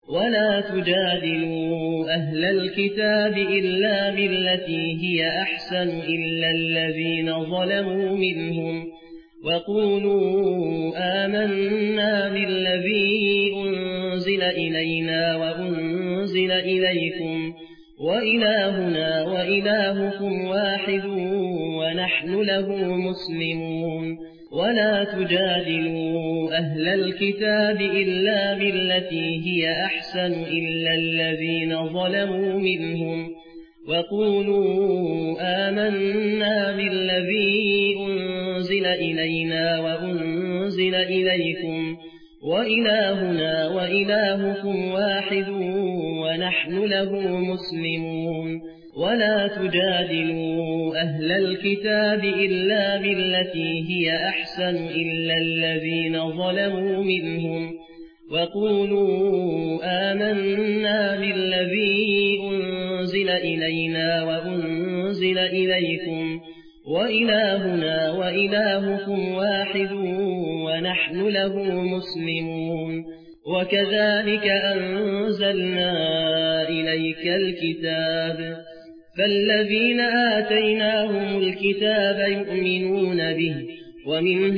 ولا تجادلوا أهل الكتاب إلا بالتي هي أحسن إلا الذين ظلموا منهم وقولوا آمنا بالذي أنزل إلينا وأنزل إليكم وإلهنا وإلهكم واحد ونحن له مسلمون. ولا تجادلوا أهل الكتاب إلا بالتي هي أحسن إلا الذين ظلموا منهم وقولوا آمنا بالذي أنزل إلينا وأنزل إليكم وإلهنا وإلهكم واحد ونحن له مسلمون. ولا تجادلوا أهل الكتاب إلا بالتي هي أحسن إلا الذين ظلموا منهم وقولوا آمنا بالذي أنزل إلينا وأنزل إليكم وإلهنا وإلهكم واحد ونحن له مسلمون. وكذلك أنزلنا إليك الكتاب فالذين آتيناهم الكتاب يؤمنون به ومن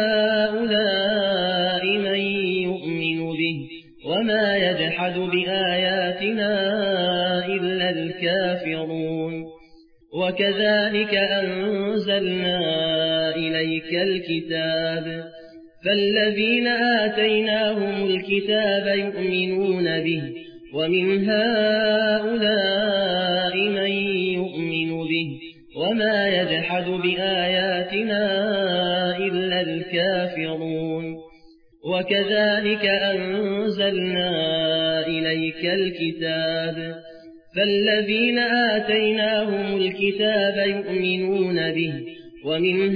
هؤلاء من يؤمن به وما يجحد بآياتنا إلا الكافرون. وكذلك أنزلنا إليك الكتاب فالذين آتيناهم الكتاب يؤمنون به ومن هؤلاء من يؤمن به وما يجحد بآياتنا إلا الكافرون. وكذلك أنزلنا إليك الكتاب فالذين آتيناهم الكتاب يؤمنون به ومن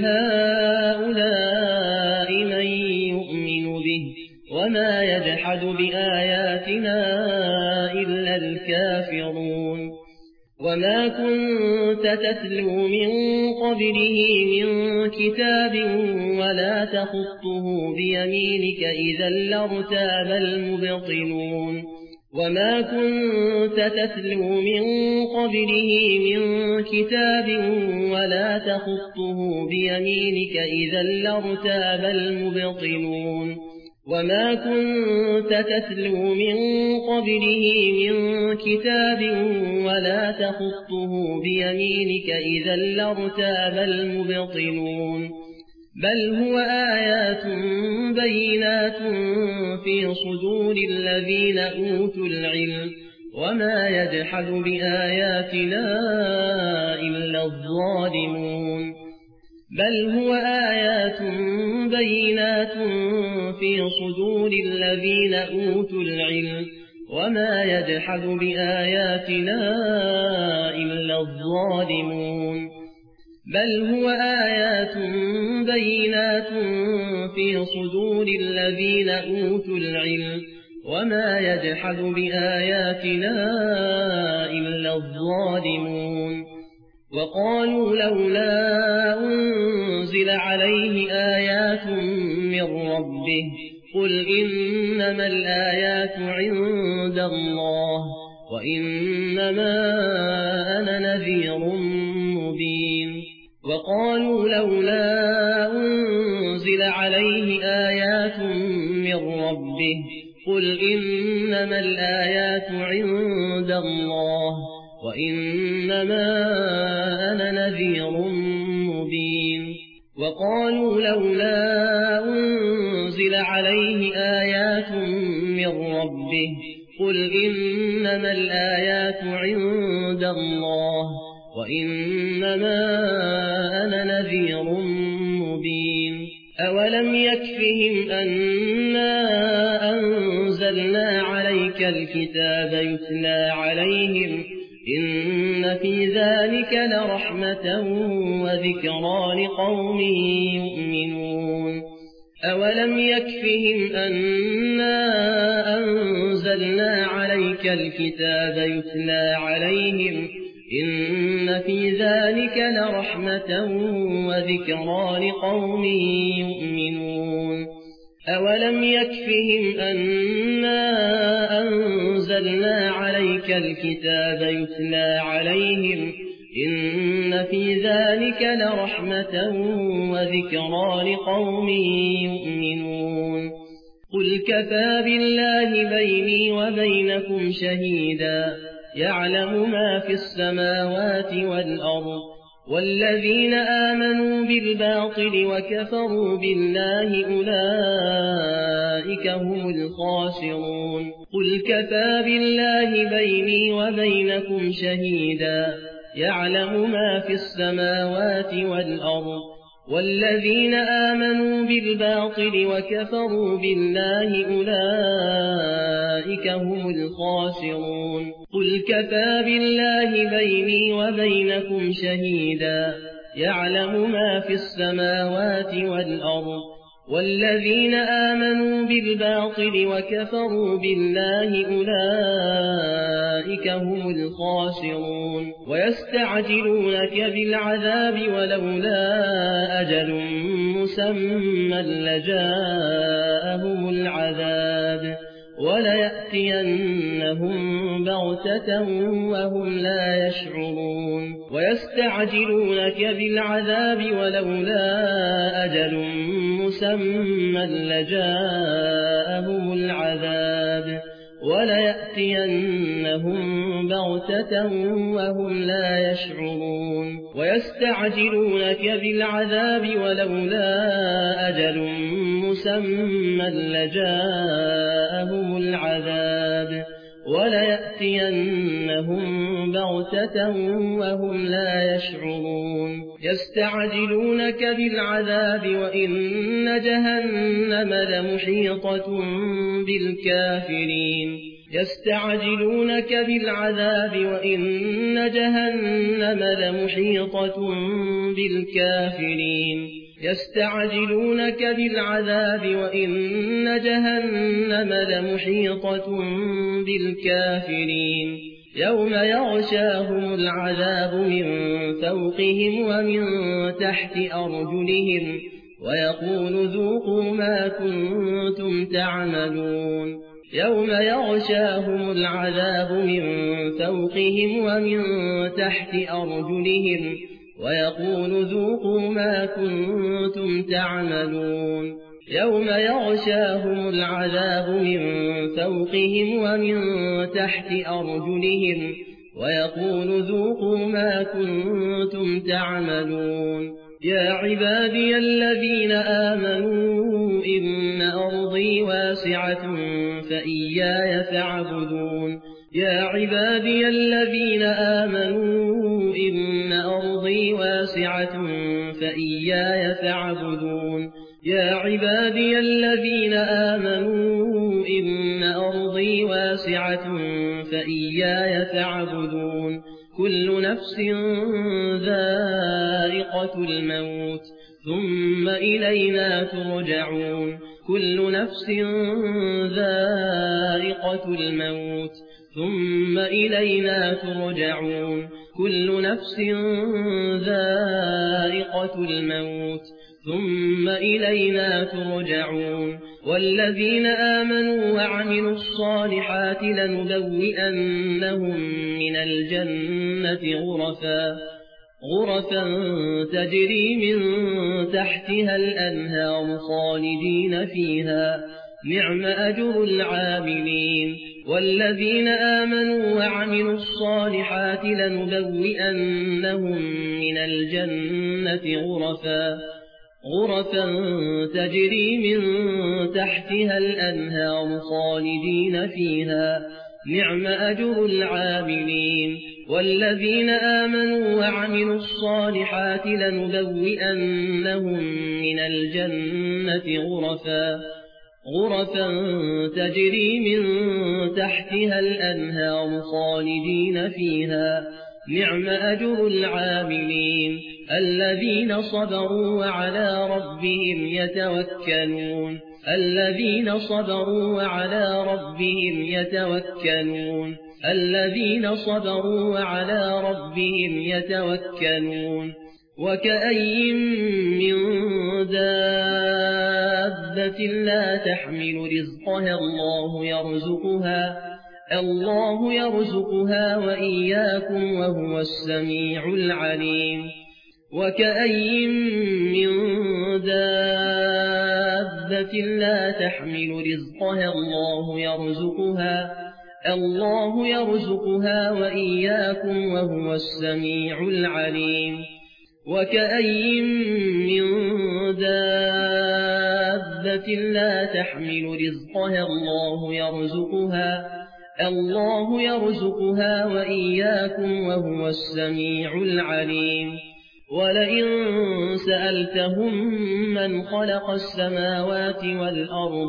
هؤلاء من يؤمن به وما يجحد بآياتنا إلا الكافرون. وما كنت تتلو من قبله من كتاب ولا تخطه بيمينك إذا لارتاب المبطلون. وما كنت تتلو من قبله من كتاب ولا تخطه بيمينك إذا لارتاب المبطلون. وما كنت تتلو من قبله من كتاب ولا تخطه بيمينك إذا لارتاب المبطلون. بل هو آيات بينات في صدور الذين أوتوا العلم وما يجحد بآياتنا إلا الظالمون. بل هو آيات بينات في صدور الذين أوتوا العلم وما يجحد بآياتنا إلا الظالمون. بل هو آيات بينات في صدور الذين أوتوا العلم وما يجحد بآياتنا إلا الظالمون. وقالوا لولا أنزل عليه آيات من ربه قل إنما الآيات عند الله وإنما أنا نذير مبين. وقالوا لولا أنزل عليه آيات من ربه قل إنما الآيات عند الله وإنما أنا نذير مبين. وقالوا لولا أنزل عليه آيات من ربه قل إنما الآيات عند الله وإنما أنا نذير مبين. أولم يكفهم أنا أنزلنا عليك الكتاب يتلى عليهم إن في ذلك لرحمة وذكرى لقوم يؤمنون. أولم يكفهم أنا أنزلنا عليك الكتاب يتلى عليهم إن في ذلك لرحمة وذكرى لقوم يؤمنون. أولم يكفهم أنا أنزلنا عليك الكتاب يتلى عليهم إن في ذلك لرحمة وذكرى لقوم يؤمنون قل كفى بالله بيني وبينكم شهيدا يعلم ما في السماوات والأرض والذين آمنوا بالباطل وكفروا بالله أولئك هم الخاسرون قل كفى بالله بيني وبينكم شهيدا يعلم ما في السماوات والأرض والذين آمنوا بالباطل وكفروا بالله أولئك هم الخاسرون قل كفى بالله بيني وبينكم شهيدا يعلم ما في السماوات والأرض والذين آمنوا بالباطل وكفروا بالله أولئك هم الخاسرون ويستعجلونك بالعذاب ولولا أجل مسمى لجاءهم العذاب وليأتينهم بغتة وهم لا يشعرون ويستعجلونك بالعذاب ولولا أجل مسمى لجاءهم العذاب وليأتينهم بغتة وهم لا يشعرون ويستعجلونك بالعذاب ولولا أجل مسمى لجاءهم العذاب وليأتينهم بغتة وهم لا يشعرون يستعجلونك بالعذاب وإن جهنم لمحيطة بالكافرين يستعجلونك بالعذاب وإن جهنم لمحيطة بالكافرين يستعجلونك بالعذاب وإن جهنم لمحيطة بالكافرين يوم يغشاهم العذاب من فوقهم ومن تحت أرجلهم ويقول ذوقوا ما كنتم تعملون يوم يغشاهم العذاب من فوقهم ومن تحت أرجلهم ويقول ذوقوا ما كنتم تعملون يوم يغشاهم العذاب من فوقهم ومن تحت أرجلهم ويقول ذوقوا ما كنتم تعملون يا عبادي الذين آمنوا إن أرضي واسعة فإياي فاعبدون يا عبادي الذين آمنوا إن أرضي واسعة فإياي فاعبدون يا عبادي الذين آمنوا إن أرضي واسعة فإياي فاعبدون كل نفس ذائقة الموت ثم إلينا ترجعون كل نفس ذائقة الموت ثم إلينا ترجعون كل نفس ذائقة الموت ثم إلينا ترجعون والذين آمنوا وعملوا الصالحات لنبوئنهم من الجنة غرفا تجري من تحتها الأنهار خالدين فيها نعم أجر العاملين والذين آمنوا وعملوا الصالحات لنبوئنهم من الجنة غرفا تجري من تحتها الأنهار خالدين فيها نعم أجر العاملين والذين آمنوا وعملوا الصالحات لنبوئنهم من الجنة غرفا تجري من تحتها الأنهار خالدين فيها نعم أجر العاملين الذين صبروا وعلى ربهم يتوكلون الذين صبروا وعلى ربهم يتوكلون الذين صبروا وعلى ربهم يتوكلون وكأي من دابة لا تحمل رزقها الله يرزقها الله يرزقها وإياكم وهو السميع العليم وكأين من دابة لا تحمل رزقها الله يرزقها وإياكم وهو السميع العليم وكأين من دابة لا تحمل رزقها الله يرزقها وإياكم وهو السميع العليم ولئن سألتهم من خلق السماوات والأرض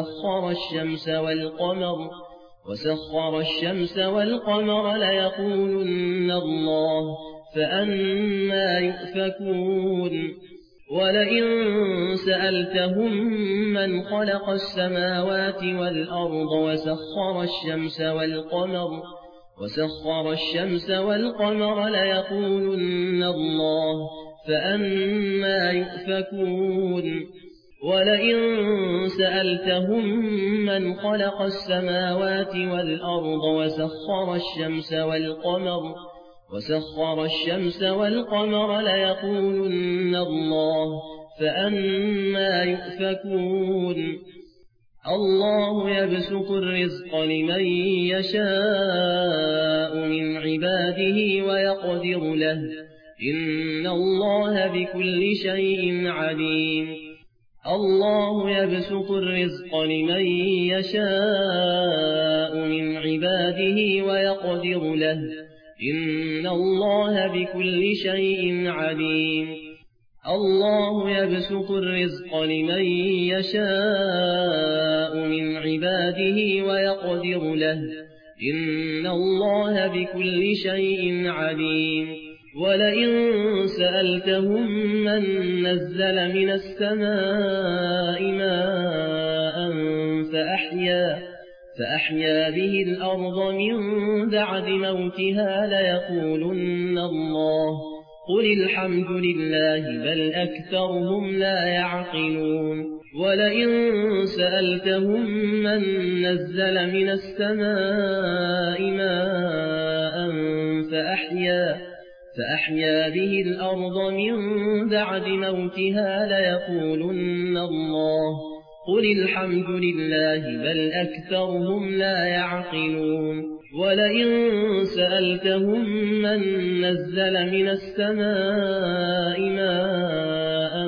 وسخر الشمس والقمر ليقولن الله فأنى يؤفكون ولئن سألتهم من خلق السماوات والأرض وسخر الشمس والقمر ليقولن الله فأنى يؤفكون ولئن سألتهم من خلق السماوات والأرض وسخر الشمس والقمر ليقولن الله فأنى يؤفكون الله يبسط الرزق لمن يشاء من عباده ويقدر له إن الله بكل شيء عليم الله يبسط الرزق لمن يشاء من عباده ويقدر له إن الله بكل شيء عليم الله يبسط الرزق لمن يشاء من عباده ويقدر له إن الله بكل شيء عليم ولئن سألتهم من نزل من السماء ماء فأحيا به الأرض من بعد موتها ليقولن الله قل الحمد لله بل أكثرهم لا يعقلون ولئن سألتهم من نزل من السماء ماء فأحيا به الأرض من بعد موتها ليقولن الله قل الحمد لله بل أكثرهم لا يعقلون ولئن سألتهم من نزل من السماء ماء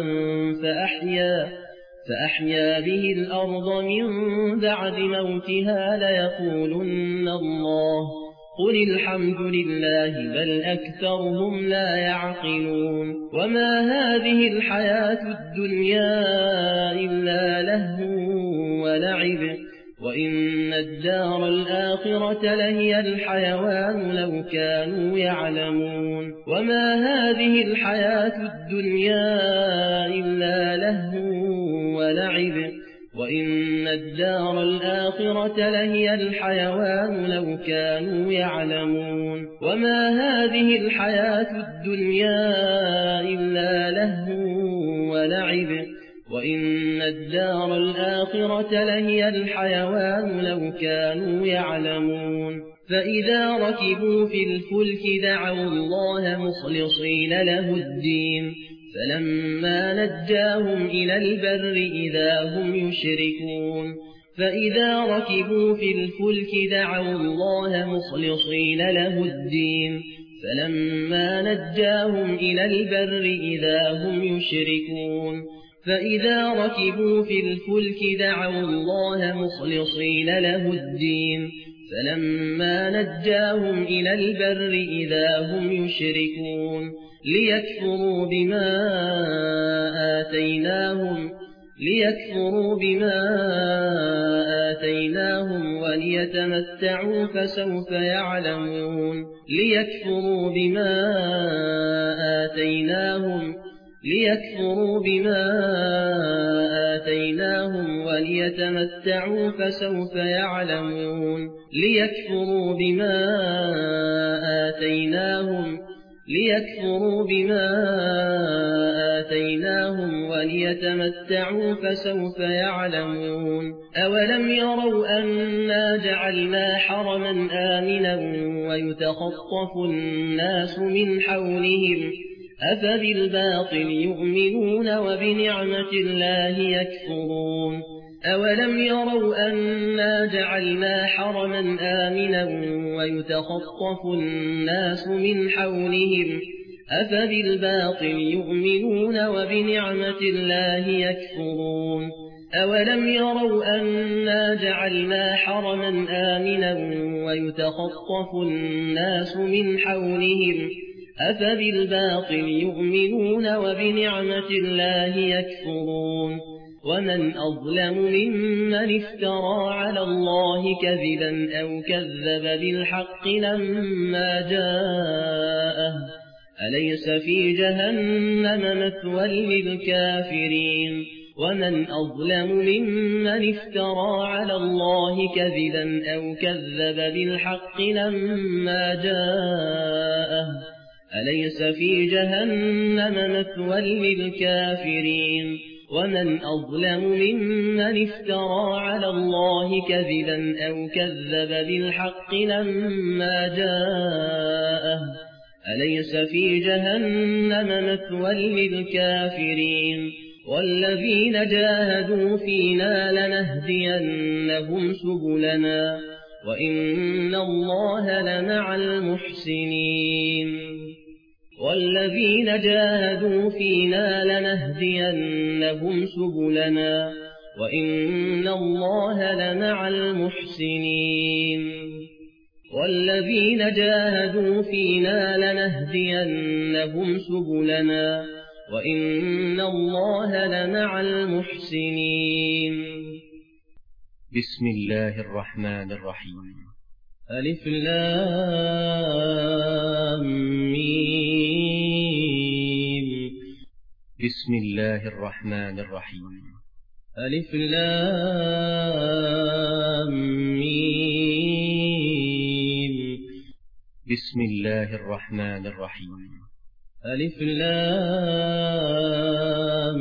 فأحيا به الأرض من بعد موتها ليقولن الله قل الحمد لله بل أكثرهم لا يعقلون وما هذه الحياة الدنيا إلا لهو ولعب وإن الدار الآخرة لهي الحيوان لو كانوا يعلمون وما هذه الحياة الدنيا إلا لهو ولعب وإن الدار الآخرة لهي الحيوان لو كانوا يعلمون وما هذه الحياة الدنيا إلا لهو ولعب وإن الدار الآخرة لهي الحيوان لو كانوا يعلمون فإذا ركبوا في الفلك دعوا الله مخلصين له الدين فلما نجاهم إلى البر إذا هم يشركون فإذا ركبوا في الفلك دعوا الله مخلصين له الدين فلما نجاهم إلى البر إذا هم يشركون فإذا ركبوا في الفلك دعوا الله مخلصين له الدين فلما نجاهم إلى البر إذا هم يشركون ليكفروا بما آتيناهم وليتمتعوا فسوف يعلمون ليكفروا بما آتيناهم وليتمتعوا فسوف يعلمون ليكفروا بما آتيناهم وليتمتعوا فسوف يعلمون أولم يروا أنا جعلنا حرما آمنا ويتخطف الناس من حولهم أفبالباطل يؤمنون وبنعمة الله يكفرون أولم يروا أنا جعلنا حرما آمنا ويتخطف الناس من حولهم أفبالباطل يؤمنون وبنعمة الله يكفرون أولم يروا أنا جعلنا حرما آمنا ويتخطف الناس من حولهم أفبالباطل يؤمنون وبنعمة الله يكفرون ومن أظلم ممن افترى على الله كذبا أو كذب بالحق لما جاءه أليس في جهنم مثوى للكافرين ومن أظلم ممن افترى على الله كذبا أو كذب بالحق لما جاءه أليس في جهنم مثوى للكافرين ومن أظلم ممن افترى على الله كذبا أو كذب بالحق لما جاءه أليس في جهنم مثوى للكافرين والذين جاهدوا فينا لنهدينهم سبلنا وإن الله لمع المحسنين والذين جاهدوا فينا لنهدينهم سبلنا وإن الله لمع المحسنين والذين جاهدوا فينا لنهدينهم سبلنا وإن الله لمع المحسنين بسم الله الرحمن الرحيم ألف لام ميم بسم الله الرحمن الرحيم ألف لام ميم بسم الله الرحمن الرحيم ألف لام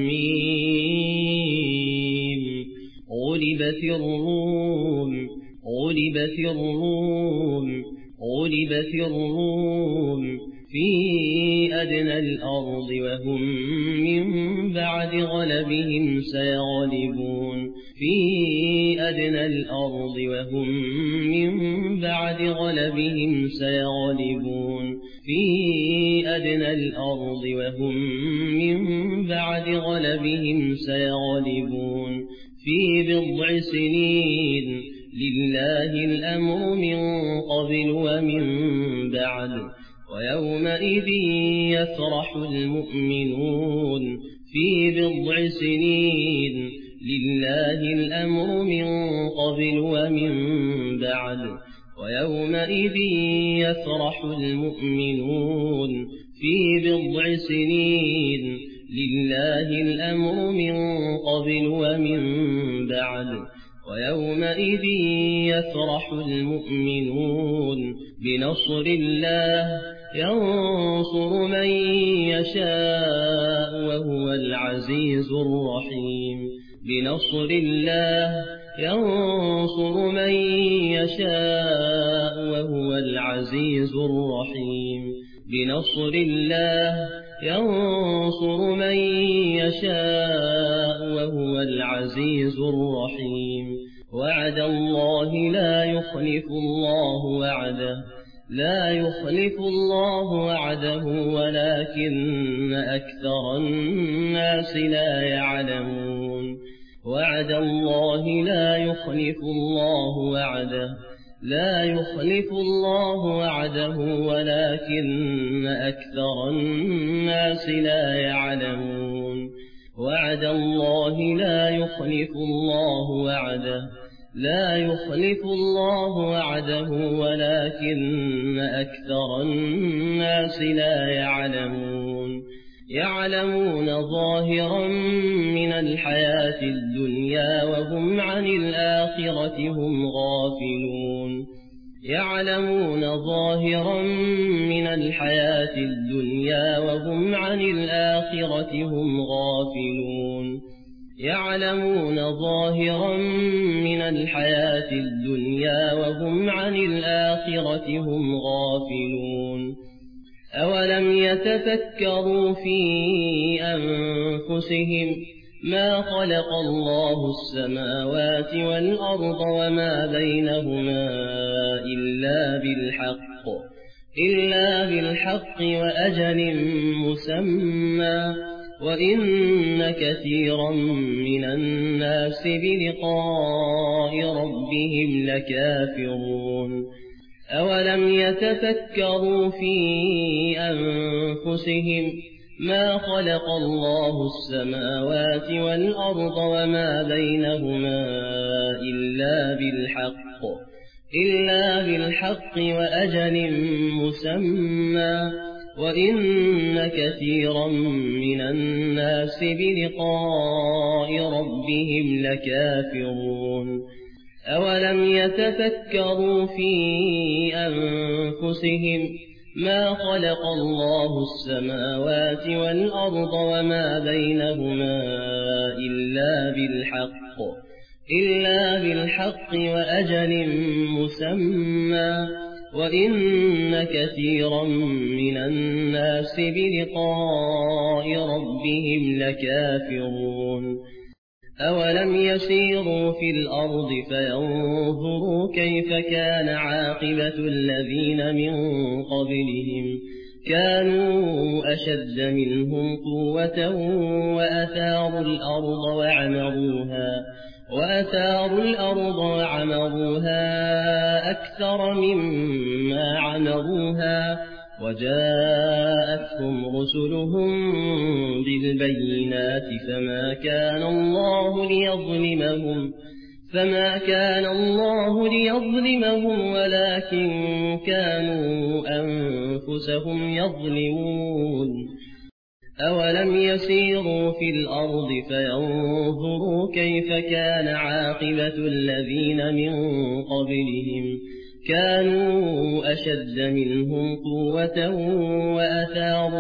ميم غلبت الروم غلبت الروم غلبت الروم في أدنى الأرض وهم من بعد غلبهم سيغلبون في أدنى الأرض وهم من بعد غلبهم سيغلبون في أدنى الأرض وهم من بعد غلبهم سيغلبون في بضع سنين لله الأمر من قبل ومن بعد ويومئذ يفرح المؤمنون في بضع سنين لله الأمر من قبل ومن بعد ويومئذ يفرح المؤمنون في بضع سنين لله الأمر من قبل ومن بعد ويومئذ يفرح المؤمنون بنصر الله ينصر من يشاء وهو العزيز الرحيم بنصر الله ينصر من يشاء وهو العزيز الرحيم بنصر الله ينصر من يشاء وهو العزيز الرحيم وعد الله لا يخلف الله وعده لا يخلف الله وعده ولكن أكثر الناس لا يعلمون وعد الله لا يخلف الله وعده لا يخلف الله وعده ولكن أكثر الناس لا يعلمون وعد الله لا يخلف الله وعده لا يخلف الله وعده ولكن أكثر الناس لا يعلمون يعلمون ظاهرا من الحياة الدنيا وهم عن الآخرة هم غافلون يعلمون ظاهرا من الحياة الدنيا وهم عن الآخرة هم غافلون يعلمون ظاهرا من الحياة الدنيا وهم عن الآخرة هم غافلون أولم يتفكروا في أنفسهم ما خلق الله السماوات والأرض وما بينهما إلا بالحق وأجل مسمى وإن كثيرا من الناس بلقاء ربهم لكافرون أولم يتفكروا في أنفسهم ما خلق الله السماوات والأرض وما بينهما إلا بالحق وأجل مسمى وإن كثيرا من الناس بلقاء ربهم لكافرون أولم يتفكروا في أنفسهم ما خلق الله السماوات والأرض وما بينهما إلا بالحق وأجل مسمى وإن كثيرا من الناس بلقاء ربهم لكافرون أولم يسيروا في الأرض فينظروا كيف كان عاقبة الذين من قبلهم كانوا أشد منهم قوة وأثاروا الأرض وعمروها أكثر مما عمروها وجاءتهم رسلهم بالبينات فما كان الله ليظلمهم ولكن كانوا أنفسهم يظلمون أولم يسيروا في الأرض فينظروا كيف كان عاقبة الذين من قبلهم كانوا أشد منهم قوة وأثاروا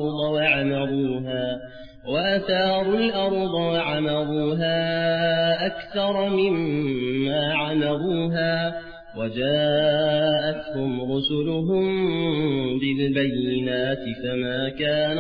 الأرض وعمروها أكثر مما عمروها وجاءتهم رسلهم بالبينات فما كان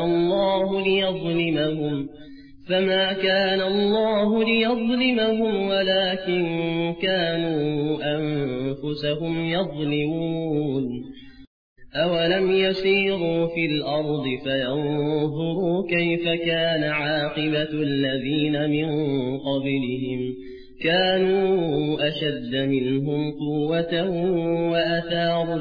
الله ليظلمهم ولكن كانوا أنفسهم يظلمون أولم يسيروا في الأرض فينظروا كيف كان عاقبة الذين من قبلهم كانوا أشد منهم قوة وأثاروا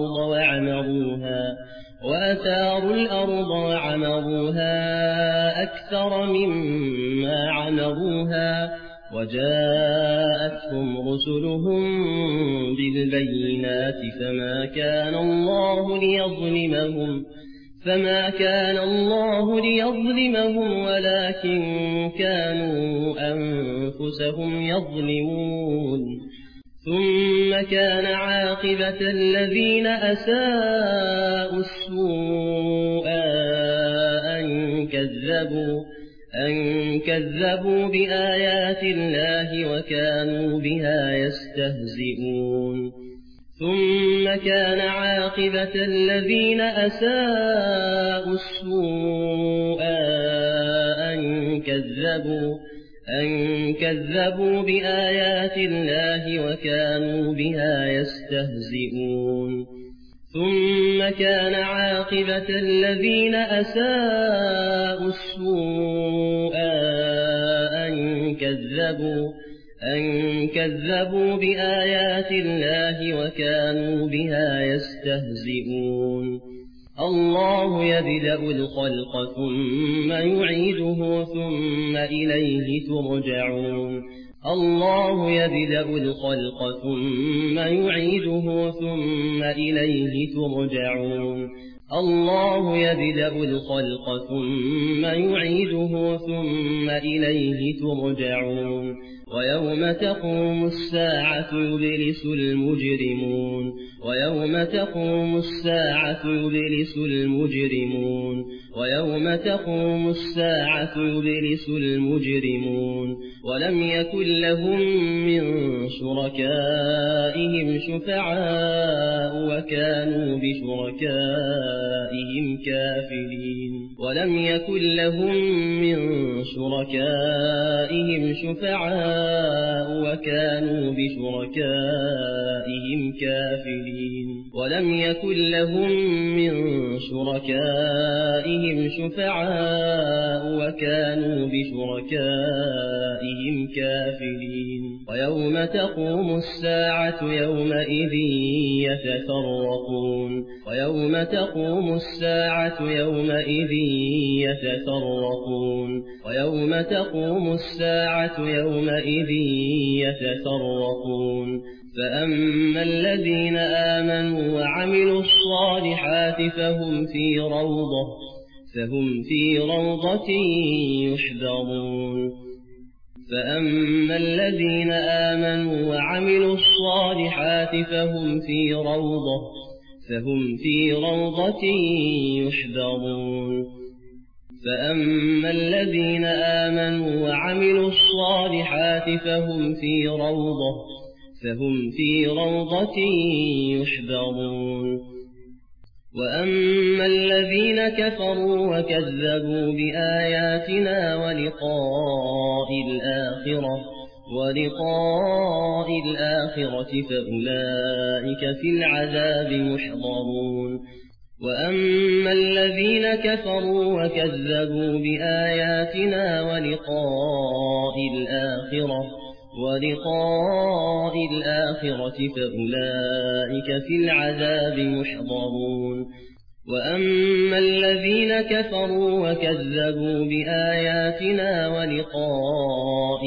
الأرض وعمروها أكثر مما عمروها وجاءتهم رسلهم بالبينات فما كان الله ليظلمهم ولكن كانوا أنفسهم يظلمون ثم كان عاقبة الذين أساءوا السوء أن كذبوا بآيات الله وكانوا بها يستهزئون ثم كان عاقبة الذين أساءوا السوء أن كذبوا بآيات الله وكانوا بها يستهزئون ثم كان عاقبة الذين أساءوا السوء أن كذبوا بآيات الله وكانوا بها يستهزئون الله يبدأ الخلق ثم يعيده ثم إليه ترجعون الله يبدأ الخلق ثم يعيده ثم إليه ترجعون الله يبدأ الخلق ثم يعيده ثم إليه ترجعون ويوم تقوم الساعة يبلس المجرمون ويوم تقوم الساعة يبلس المجرمون ويوم تقوم الساعة يبلس المجرمون ولم يكن لهم من شركائهم شفعاء وكانوا بشركائهم كافرين ولم يكن لهم من شركائهم شفعاء وكانوا بشركائهم كافرين ولم يكن لهم من شركائهم شفعاء وكانوا بشركائهم كافرين ويوم تقوم الساعة يومئذ يتفرقون ويوم تقوم الساعة يومئذ يتفرقون ويوم تقوم الساعة يومئذ يتفرقون فأما الذين آمنوا وعملوا الصالحات فهم في روضة يحبرون فأما الذين آمنوا وعملوا الصالحات فهم في روضة يحبرون فأما الذين آمنوا وعملوا الصالحات فهم في روضة يحبرون وأما الذين كفروا وكذبوا بآياتنا ولقاء الآخرة فأولئك في العذاب محضرون وأما الذين كفروا وكذبوا بآياتنا ولقاء الآخرة فأولئك في العذاب محضرون وأما الذين كفروا وكذبوا بآياتنا ولقاء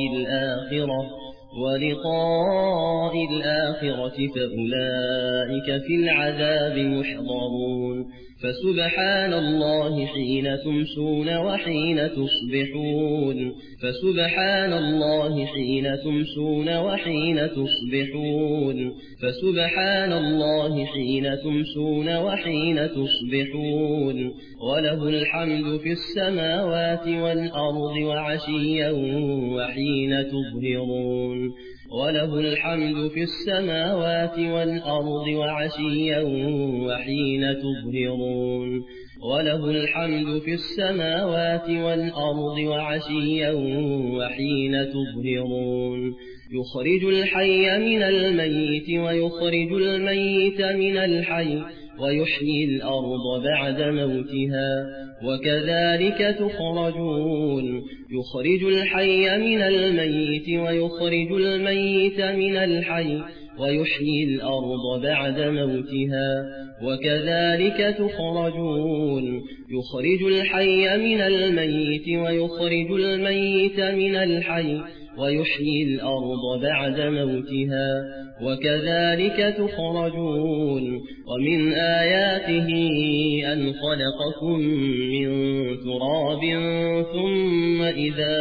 الآخرة فأولئك في العذاب محضرون فسبحان الله حين تمسون وحين تصبحون فسبحان الله حين تمسون وحين تصبحون فسبحان الله حين تمسون وحين تصبحون وله الحمد في السماوات والأرض وعشيا وحين تظهرون وله الحمد في السماوات والأرض وعشيا وحين تظهرون وله الحمد في السماوات والأرض وعشيا وحين تظهرون يخرج الحي من الميت ويخرج الميت من الحي ويحيي الأرض بعد موتها وكذلك تخرجون يخرج الحي من الميت ويخرج الميت من الحي ويحيي الأرض بعد موتها وكذلك تخرجون يخرج الحي من الميت ويخرج الميت من الحي ويحيي الأرض بعد موتها وكذلك تخرجون ومن آياته أن خلقكم من تراب ثم إذا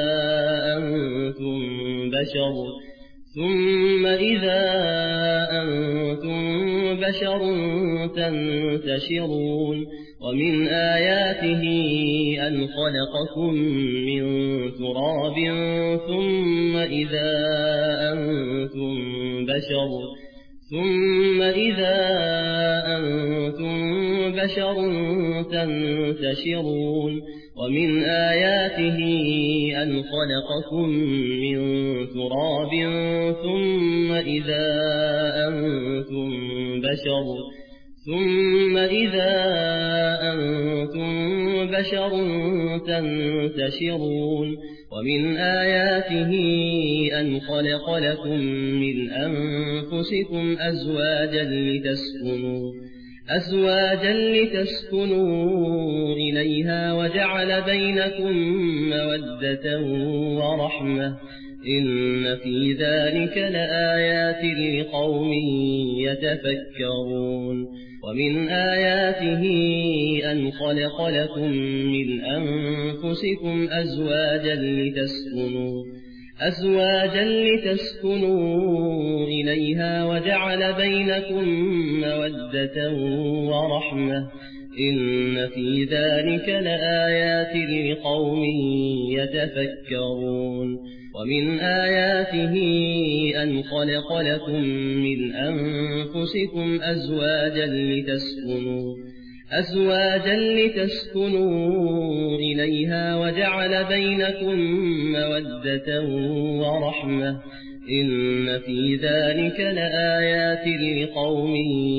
أنتم بشر تنتشرون ومن آياته أن خلقكم من تراب ثم إذا أنتم بشر تنتشرون ومن آياته أن خلقكم من تراب ثم إذا أنتم بشر تنتشرون ومن آياته أن خلق لكم من أنفسكم أزواجا لتسكنوا إليها وجعل بينكم مودة ورحمة إن في ذلك لآيات لقوم يتفكرون ومن آياته أن خلق لكم من أنفسكم أزواجا لتسكنوا إليها وجعل بينكم مودة ورحمة إن في ذلك لآيات لقوم يتفكرون ومن آياته أن خلق لكم من أنفسكم أزواجا لتسكنوا إليها وجعل بينكم مودة ورحمة إن في ذلك لآيات لقوم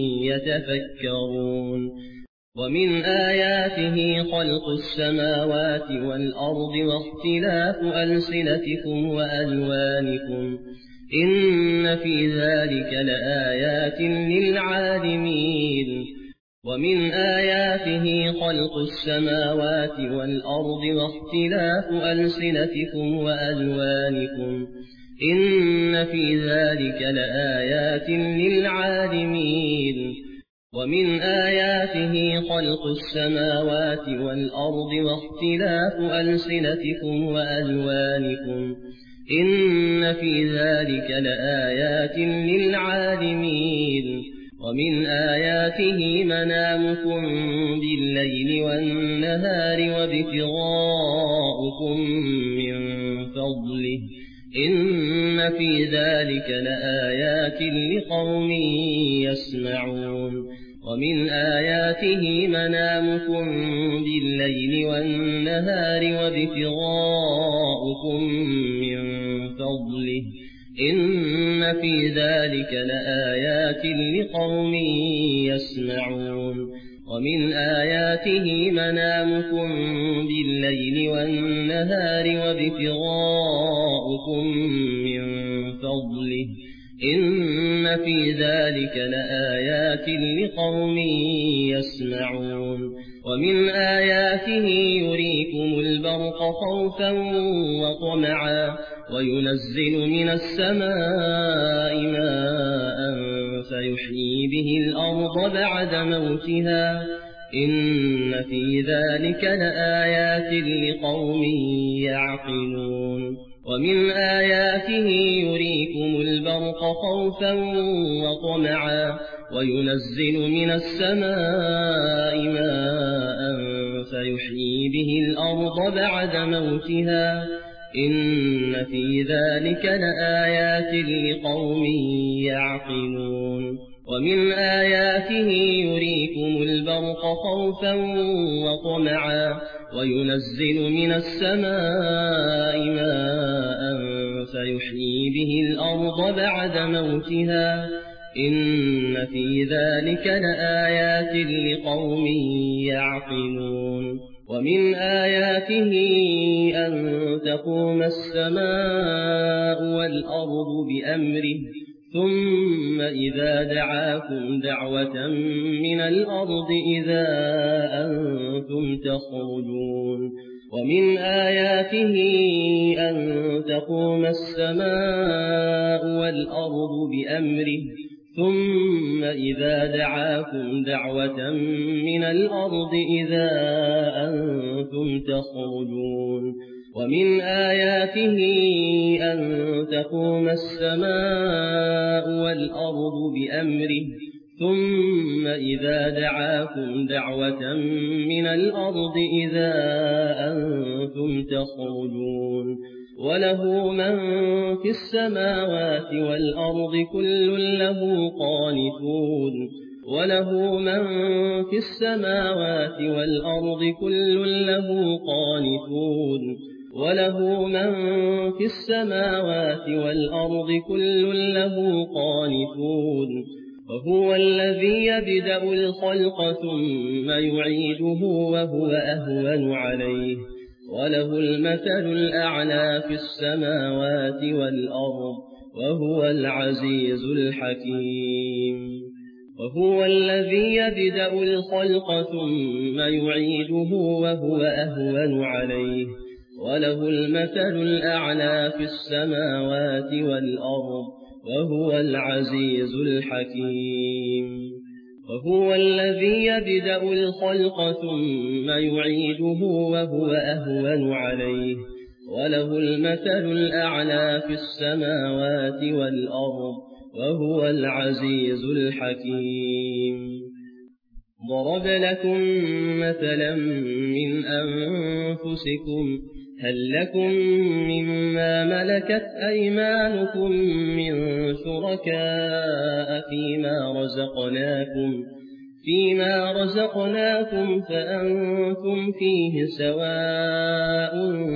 يتفكرون ومن آياته خلق السماوات والأرض واختلاف ألسنتكم وألوانكم إن في ذلك لآيات للعالمين ومن آياته خلق السماوات والأرض واختلاف ألسنتكم وألوانكم إن في ذلك لآيات للعالمين ومن آياته خلق السماوات والأرض واختلاف ألسنتكم وألوانكم إن في ذلك لآيات للعالمين ومن آياته منامكم بالليل والنهار وابتغاؤكم من فضله إن في ذلك لآيات لقوم يسمعون ومن آياته منامكم بالليل والنهار وابتغاؤكم من فضله إن في ذلك لآيات لقوم يسمعون ومن آياته منامكم بالليل والنهار وابتغاؤكم من فضله إن في ذلك لآيات لقوم يسمعون ومن آياته يريكم البرق خوفا وطمعا وينزل من السماء ماء فيحيي به الأرض بعد موتها إن في ذلك لآيات لقوم يعقلون ومن آياته يريكم البرق خوفا وطمعا وينزل من السماء ماء فيحيي به الأرض بعد موتها إن في ذلك لآيات لقوم يعقلون ومن آياته يريكم البرق خوفا وطمعا وينزل من السماء ماء فيحيي به الأرض بعد موتها إن في ذلك لآيات لقوم يعقلون ومن آياته أن تقوم السماء والأرض بأمره ثم إذا دعاكم دعوة من الأرض إذا أنتم تخرجون ومن آياته أن تقوم السماء والأرض بأمره ثم إذا دعاكم دعوة من الأرض إذا أنتم تخرجون ومن آياته أن تقوم السماء والأرض بأمره ثم إذا دعاكم دعوة من الأرض إذا أنتم تخرجون وله من في السماوات والأرض كل له قانتون وله من في السماوات والأرض كل له قانتون وله من في السماوات والأرض كل له قانتون وهو الذي يبدأ الخلق ثم يعيده وهو أهون عليه وله المثل الأعلى في السماوات والأرض وهو العزيز الحكيم وهو الذي يبدأ الخلق ثم يعيده وهو أهون عليه وله المثل الأعلى في السماوات والأرض وهو العزيز الحكيم وهو الذي يبدأ الخلق ثم يعيده وهو أهون عليه وله المثل الأعلى في السماوات والأرض وهو العزيز الحكيم. ضرب لكم مثلا من أنفسكم هل لكم مما ملكت أيمانكم من شركاء فيما رزقناكم فأنتم فيه سواء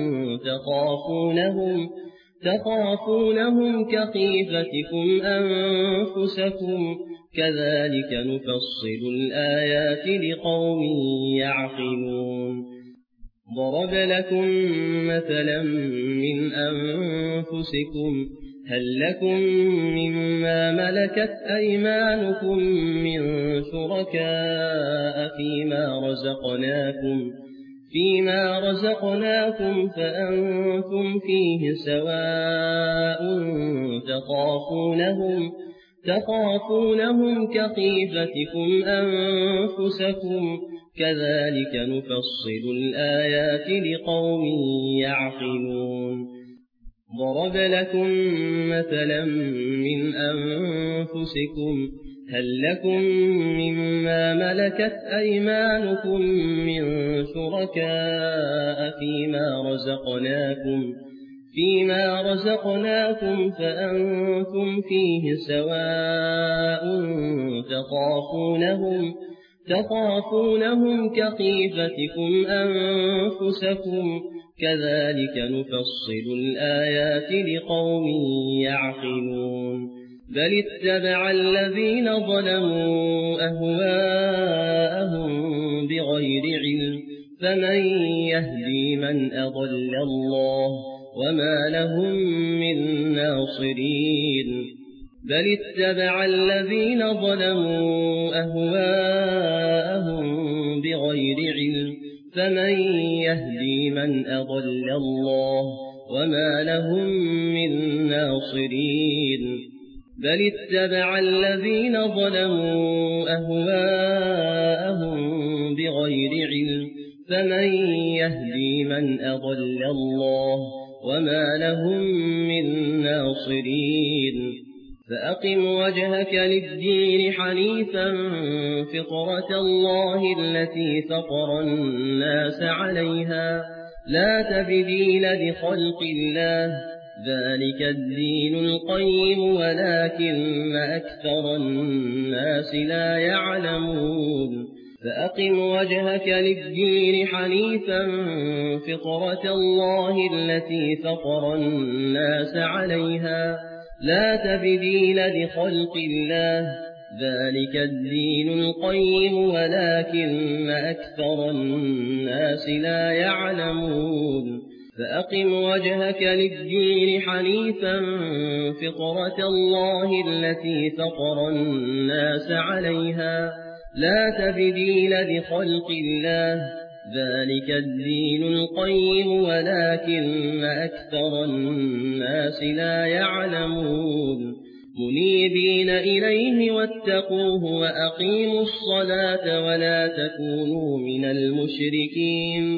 تخافونهم كخيفتكم أنفسكم كذلك نفصل الآيات لقوم يعقلون. ضرب لكم مثلا من أنفسكم هل لكم مما ملكت أيمانكم من شركاء فيما رزقناكم فأنتم فيه سواء تخافونهم كخيفتكم أنفسكم كذلك نفصل الآيات لقوم يعقلون. ضرب لكم مثلا من أنفسكم هل لكم مما ملكت أيمانكم من شركاء فيما رزقناكم فأنتم فيه سواء تخافونهم كخيفتكم أنفسكم كذلك نفصل الآيات لقوم يعقلون. بل اتبع الذين ظلموا أهواءهم بغير علم فمن يهدي من أضل الله وما لهم من ناصرين. بل اتبع الذين ظلموا أهواءهم بغير علم فمن يهدي من أضل الله وما لهم من ناصرين. بل اتبع الذين ظلموا أهواءهم بغير علم فمن يهدي من أضل الله وما لهم من ناصرين. فأقم وجهك للدين حنيفا فطرة الله التي فطر الناس عليها لا تبديل لخلق الله ذلك الدين القيم ولكن أكثر الناس لا يعلمون. فأقم وجهك للدين حنيفا فطرة الله التي فطر الناس عليها لا تبديل لخلق الله ذلك الدين القيم ولكن أكثر الناس لا يعلمون. فأقم وجهك للدين حنيفا فطرة الله التي فطر الناس عليها لا تبديل لخلق الله ذلك الدين القيم ولكن أكثر الناس لا يعلمون. منيبين إليه واتقوه وأقيموا الصلاة ولا تكونوا من المشركين.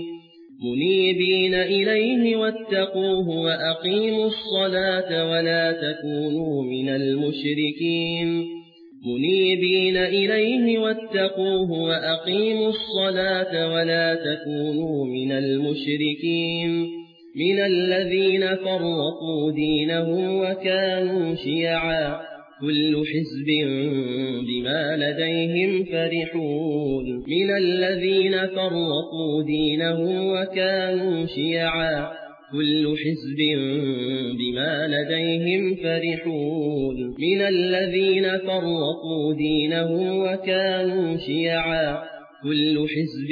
منيبين إليه واتقوه وأقيموا الصلاة ولا تكونوا من المشركين. منيبين إليه واتقوه وأقيموا الصلاة ولا تكونوا من المشركين من الذين فرقوا دينهم وكانوا شيعا كل حزب بما لديهم فرحون. من الذين فرقوا دينهم وكانوا شيعا كل حزب بما لديهم فرحون. من الذين فرقوا دينهم وكانوا شيعا كل حزب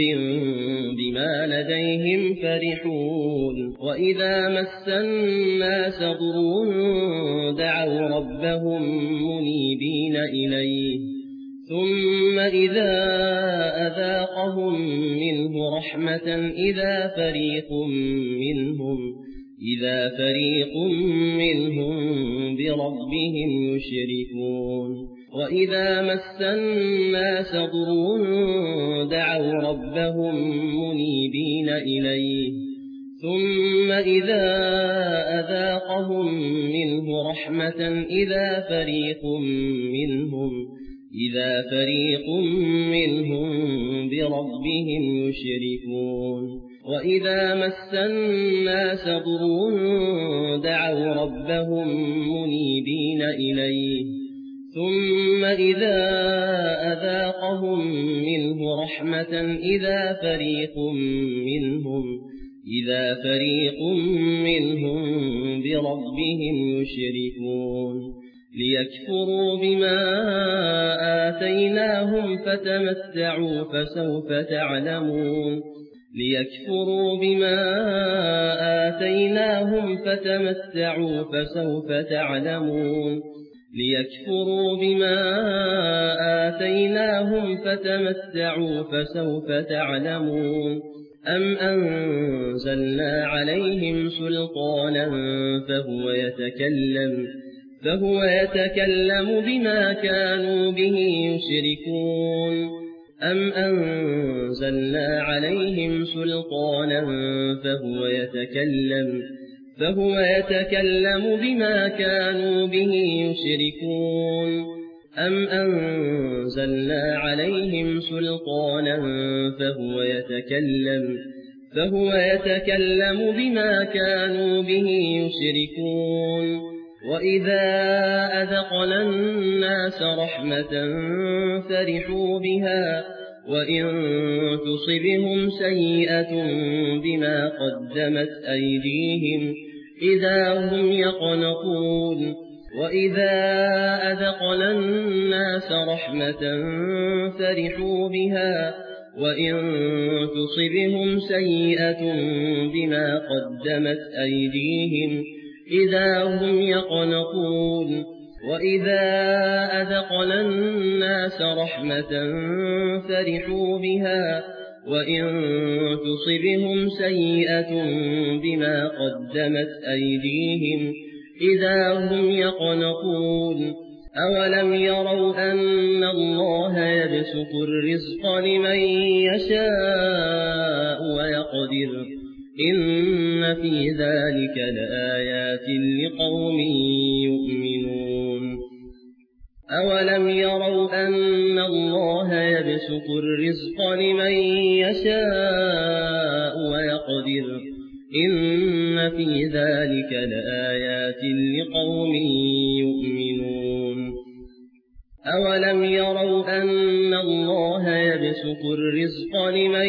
بما لديهم فرحون. وإذا مس الناس ضر دعوا ربهم منيبين إليه ثم إذا أذاقهم منه رحمة إذا فريق منهم بربهم يشركون. وإذا مس الناس ضر دعوا ربهم منيبين إليه ثم إذا أذاقهم منه رحمة إذا فريق منهم بربهم يشركون وإذا مس الناس ضر دعوا ربهم منيبين إليه ثم إذا أذاقهم منه رحمة إذا فريق منهم بربهم يشركون ليكفروا بما آتيناهم فتمتعوا فسوف تعلمون أم أنزلنا عليهم سلطانا فهو يتكلم بما كانوا به يشركون أم أنزلنا عليهم سلطانا فهو يتكلم بما كانوا به يشركون أم أنزلنا عليهم سلطانا فهو يتكلم بما كانوا به يشركون وإذا أذقنا الناس رحمة فرحوا بها وإن تصبهم سيئة بما قدمت أيديهم إذا هم يقنطون وإذا أذقنا الناس رحمة فرحوا بها وإن تصبهم سيئة بما قدمت أيديهم إذا هم يقنطون وإذا أذقنا الناس رحمة فرحوا بها وإن تصبهم سيئة بما قدمت أيديهم إذا هم يقنطون أولم يروا أن الله يبسط الرزق لمن يشاء ويقدر إن في ذلك لآيات لقوم يؤمنون أولم يروا أن الله يبسط الرزق لمن يشاء ويقدر إن في ذلك لآيات لقوم يؤمنون أولم يروا أن الله يبسط الرزق لمن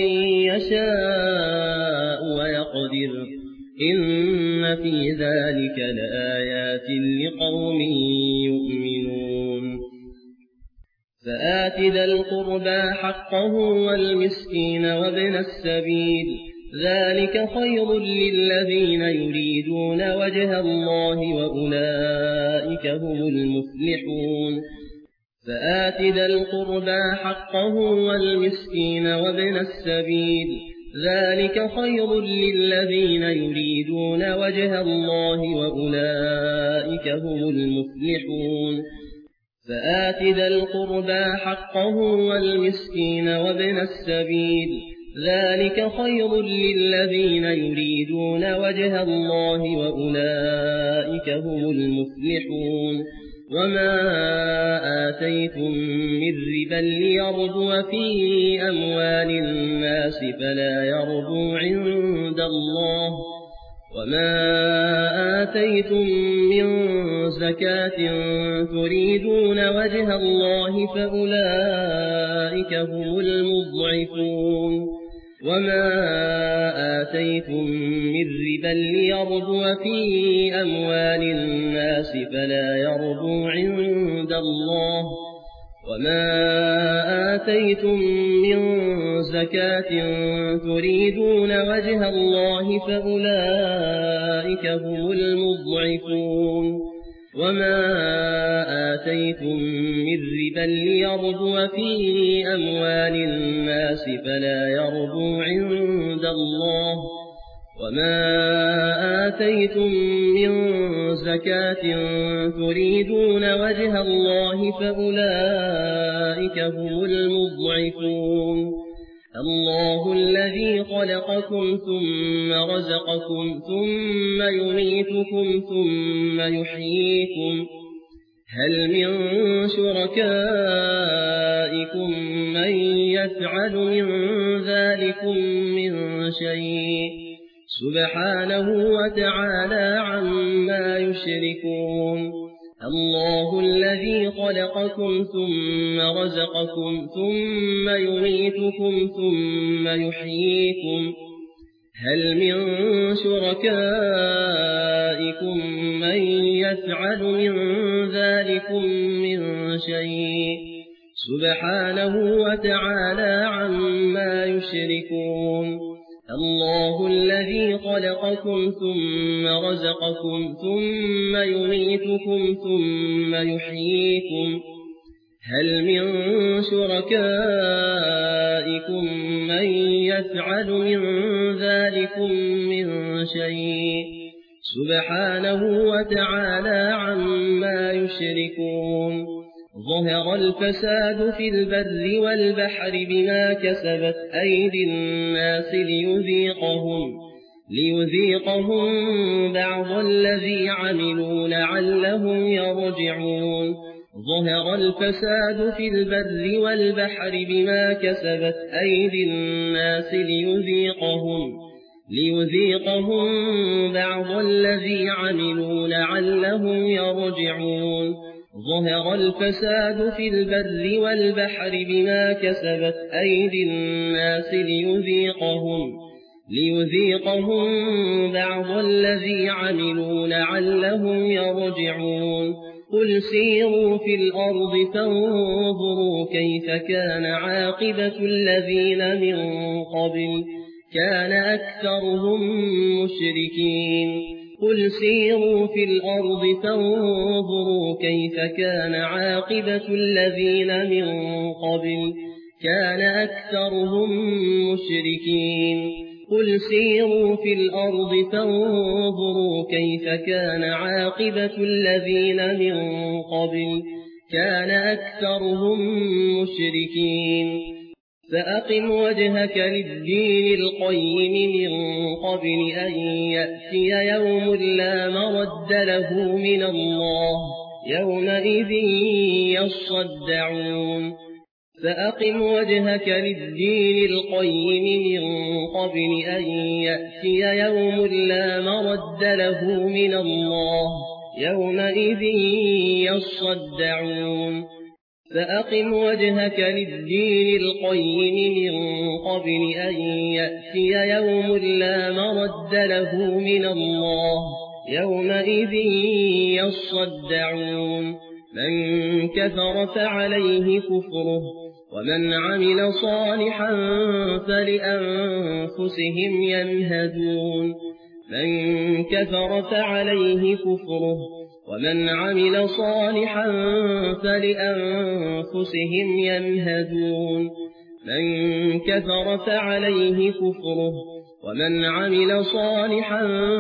يشاء ويقدر إن في ذلك لآيات لقوم يؤمنون فآت ذا القربى حقه والمسكين وابن السبيل ذلك خير للذين يريدون وجه الله وأولئك هم المفلحون فآت ذا القربى حقه والمسكين وابن السبيل ذلك خير للذين يريدون وجه الله وأولئك هم المفلحون فآت ذا القربى حقه والمسكين وابن السبيل ذلك خير للذين يريدون وجه الله وأولئك هم المفلحون وما آتيتم من ربا ليربو في أموال الناس فلا يربو عند الله وما آتيتم من زكاة تريدون وجه الله فأولئك هم المضعفون وما آتيتم من ربا ليربو في أموال الناس فلا يربو عند الله وما آتيتم من زكاة تريدون وجه الله فأولئك هم المضعفون وما آتيتم من ربا ليربو في أموال الناس فلا يربو عند الله وما آتيتم من زكاة تريدون وجه الله فأولئك هم المضعفون الله الذي خلقكم ثم رزقكم ثم يميتكم ثم يحييكم هل من شركائكم من يفعل من ذلكم من شيء سبحانه وتعالى عما يشركون الله الذي خلقكم ثم رزقكم ثم يميتكم ثم يحييكم هل من شركائكم من يفعل من ذلكم من شيء سبحانه وتعالى عما يشركون الله الذي خلقكم ثم رزقكم ثم يميتكم ثم يحييكم هل من شركائكم من يفعل من ذلكم من شيء سبحانه وتعالى عما يشركون ظهر الفساد في البر والبحر بما كسبت أيدي الناس ليذيقهم بعض الذي عملوا لعلهم يرجعون ظهر الفساد في البر والبحر بما كسبت أيدي الناس ليذيقهم بعض الذي عملوا لعلهم يرجعون ظهر الفساد في البر والبحر بما كسبت أيدي الناس ليذيقهم بعض الذي عملوا لعلهم يرجعون قل سيروا في الأرض فانظروا كيف كان عاقبة الذين من قبل كان أكثرهم مشركين قل سيروا في الأرض فانظروا كيف كان عاقبة الذين من قبل كان أكثرهم مشركين قل سيروا في الأرض فانظروا كيف كان عاقبة الذين من قبل كان أكثرهم مشركين فأقم وجهك للدين القيم من قبل أن يأتي يوم لا مرد له من الله يومئذ يصدعون فأقم وجهك للدين القيم من قبل أن يأتي يوم لا مرد له من الله يومئذ يصدعون فأقم وجهك للدين القيم من قبل أن يأتي يوم لا مرد له من الله يومئذ يصدعون من كفر فعليه كفره ومن عمل صالحا فلأنفسهم يمهدون من كفر فعليه كفره ومن عمل صالحا فلأنفسهم يمهدون من كفر فعليه كفره ومن عمل صالحا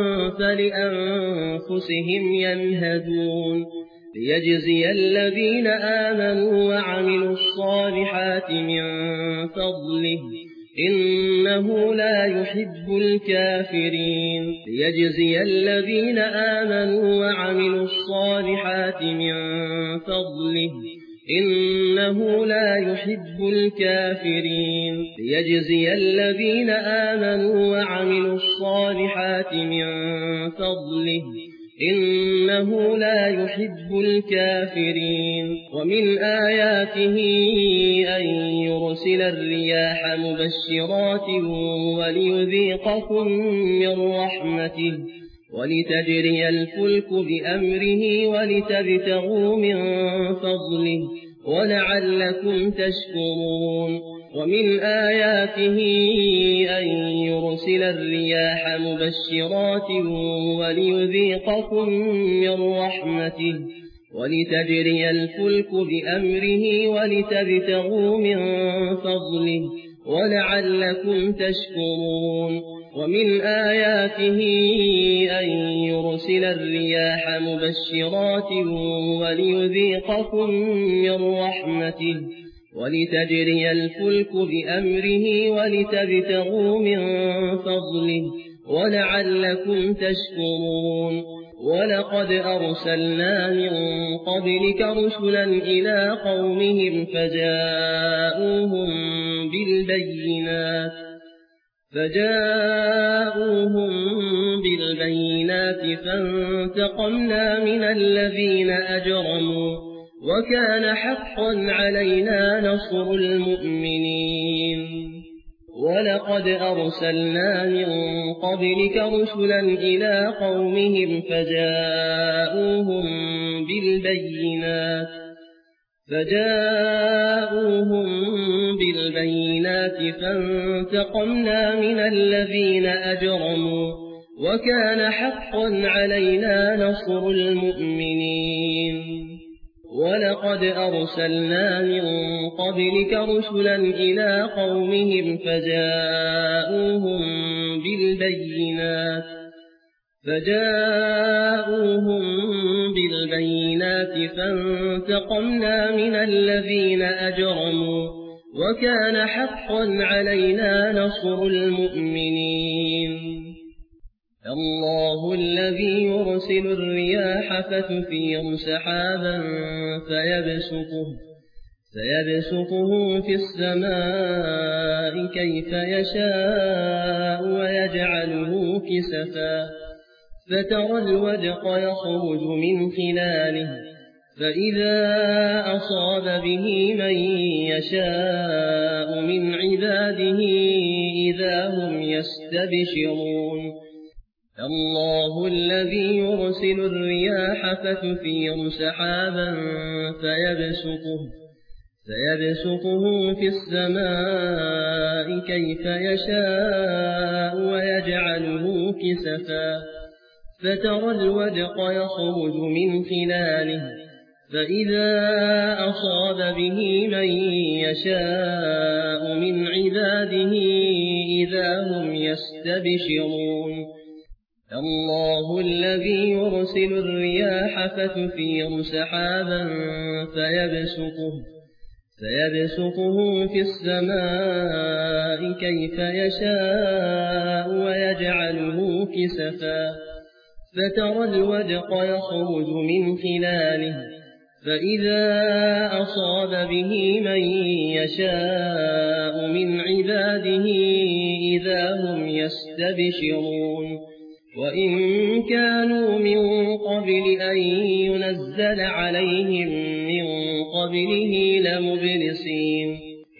فلأنفسهم يمهدون ليجزي الذين آمنوا وعملوا الصالحات من فضله إنه لا يحب الكافرين ليجزي الذين آمنوا وعملوا الصالحات من فضله إنه لا يحب الكافرين ليجزي الذين آمنوا وعملوا الصالحات من فضله إنه لا يحب الكافرين ومن آياته أن يرسل الرياح مبشرات وليذيقكم من رحمته ولتجري الفلك بأمره ولتبتغوا من فضله ولعلكم تشكرون ومن آياته أن يرسل الرياح مبشرات وليذيقكم من رحمته ولتجري الفلك بأمره ولتبتغوا من فضله ولعلكم تشكرون ومن آياته أن يرسل الرياح مبشرات وليذيقكم من رحمته ولتجري الفلك بأمره ولتبتغوا من فضله ولعلكم تشكرون ولقد أرسلنا من قبلك رسلا إلى قومهم فجاءوهم بالبينات فانتقمنا من الذين أجرموا وكان حقا علينا نصر المؤمنين ولقد أرسلنا من قبلك رسلا إلى قومهم فجاءوهم بالبينات فانتقمنا من الذين أجرموا وكان حقا علينا نصر المؤمنين ولقد أرسلنا من قبلك رسلا إلى قومهم فجاءوهم بالبينات فانتقمنا من الذين أجرموا وكان حقا علينا نصر المؤمنين الله الذي يرسل الرياح فتثير سحابا فيبسطه في السماء كيف يشاء ويجعله كسفا فترى الودق يخرج من خلاله فإذا أصاب به من يشاء من عباده إذا هم يستبشرون الله الذي يرسل الرياح فتثير سحابا فيبسطه في السماء كيف يشاء ويجعله كسفا فترى الودق يخرج من خلاله فإذا أصاب به من يشاء من عباده إذا هم يستبشرون الله الذي يرسل الرياح فتثير سحابا فيبسطه في السماء كيف يشاء ويجعله كسفا فترى الودق يخرج من خلاله فإذا أصاب به من يشاء من عباده إذا هم يستبشرون وإن كانوا من قبل أن ينزل عليهم من قبله لمبلسين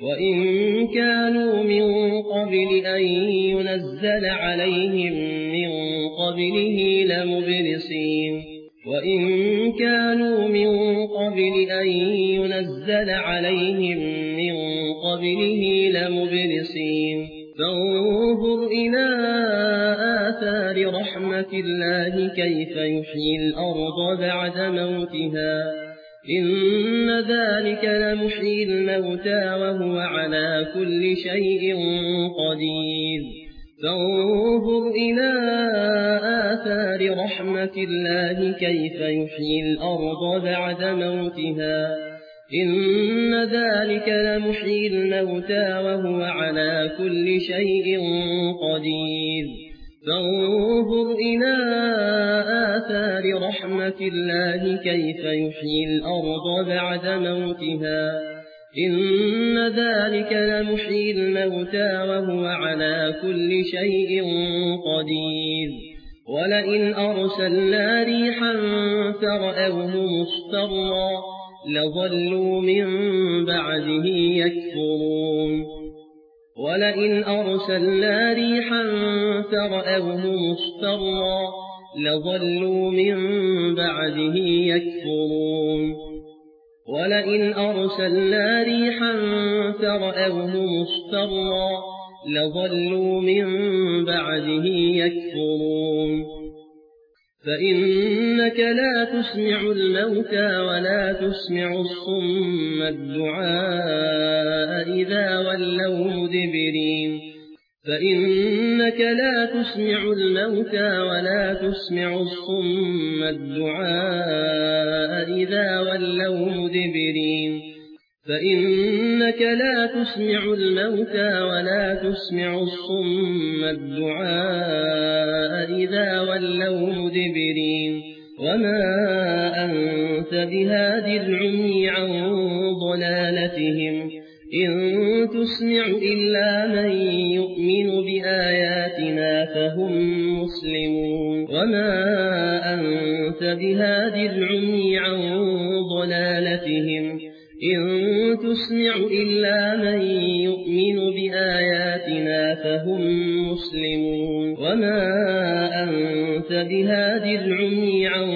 فانظر إلى آثار رحمة الله كيف يحيي الأرض بعد موتها إن ذلك لمحيي الموتى وهو على كل شيء قدير فانظر إلى آثار رحمة الله كيف يحيي الأرض بعد موتها إن ذلك لمحيي الموتى وهو على كل شيء قدير فانظر إلى آثار رحمة الله كيف يحيي الأرض بعد موتها إن ذلك لمحيي الموتى وهو على كل شيء قدير ولئن أرسلنا ريحا فرأوه مصفرا لظلوا من بعده يكفرون ولئن أرسلنا ريحا فرأوه مصفرا لظلوا من بعده يكفرون ولئن أرسلنا ريحا فرأوه مصفرا لظلوا من بعده يكفرون فإنك لا تسمع الموتى ولا تسمع الصم الدعاء إذا ولوا مدبرين فإنك لا تسمع الموتى ولا تسمع الصم الدعاء إذا ولوا مدبرين فإنك لا تسمع الموتى ولا تسمع الصم الدعاء إذا ولوا مدبرين وما أنت بهاد العمي عن ضلالتهم إن تسمع إلا من يؤمن بآياتنا فهم مسلمون وما أنت بهاد العمي عن ضلالتهم إن تسمع إلا من يؤمن بآياتنا فهم مسلمون وما أنت بهاد العمي عن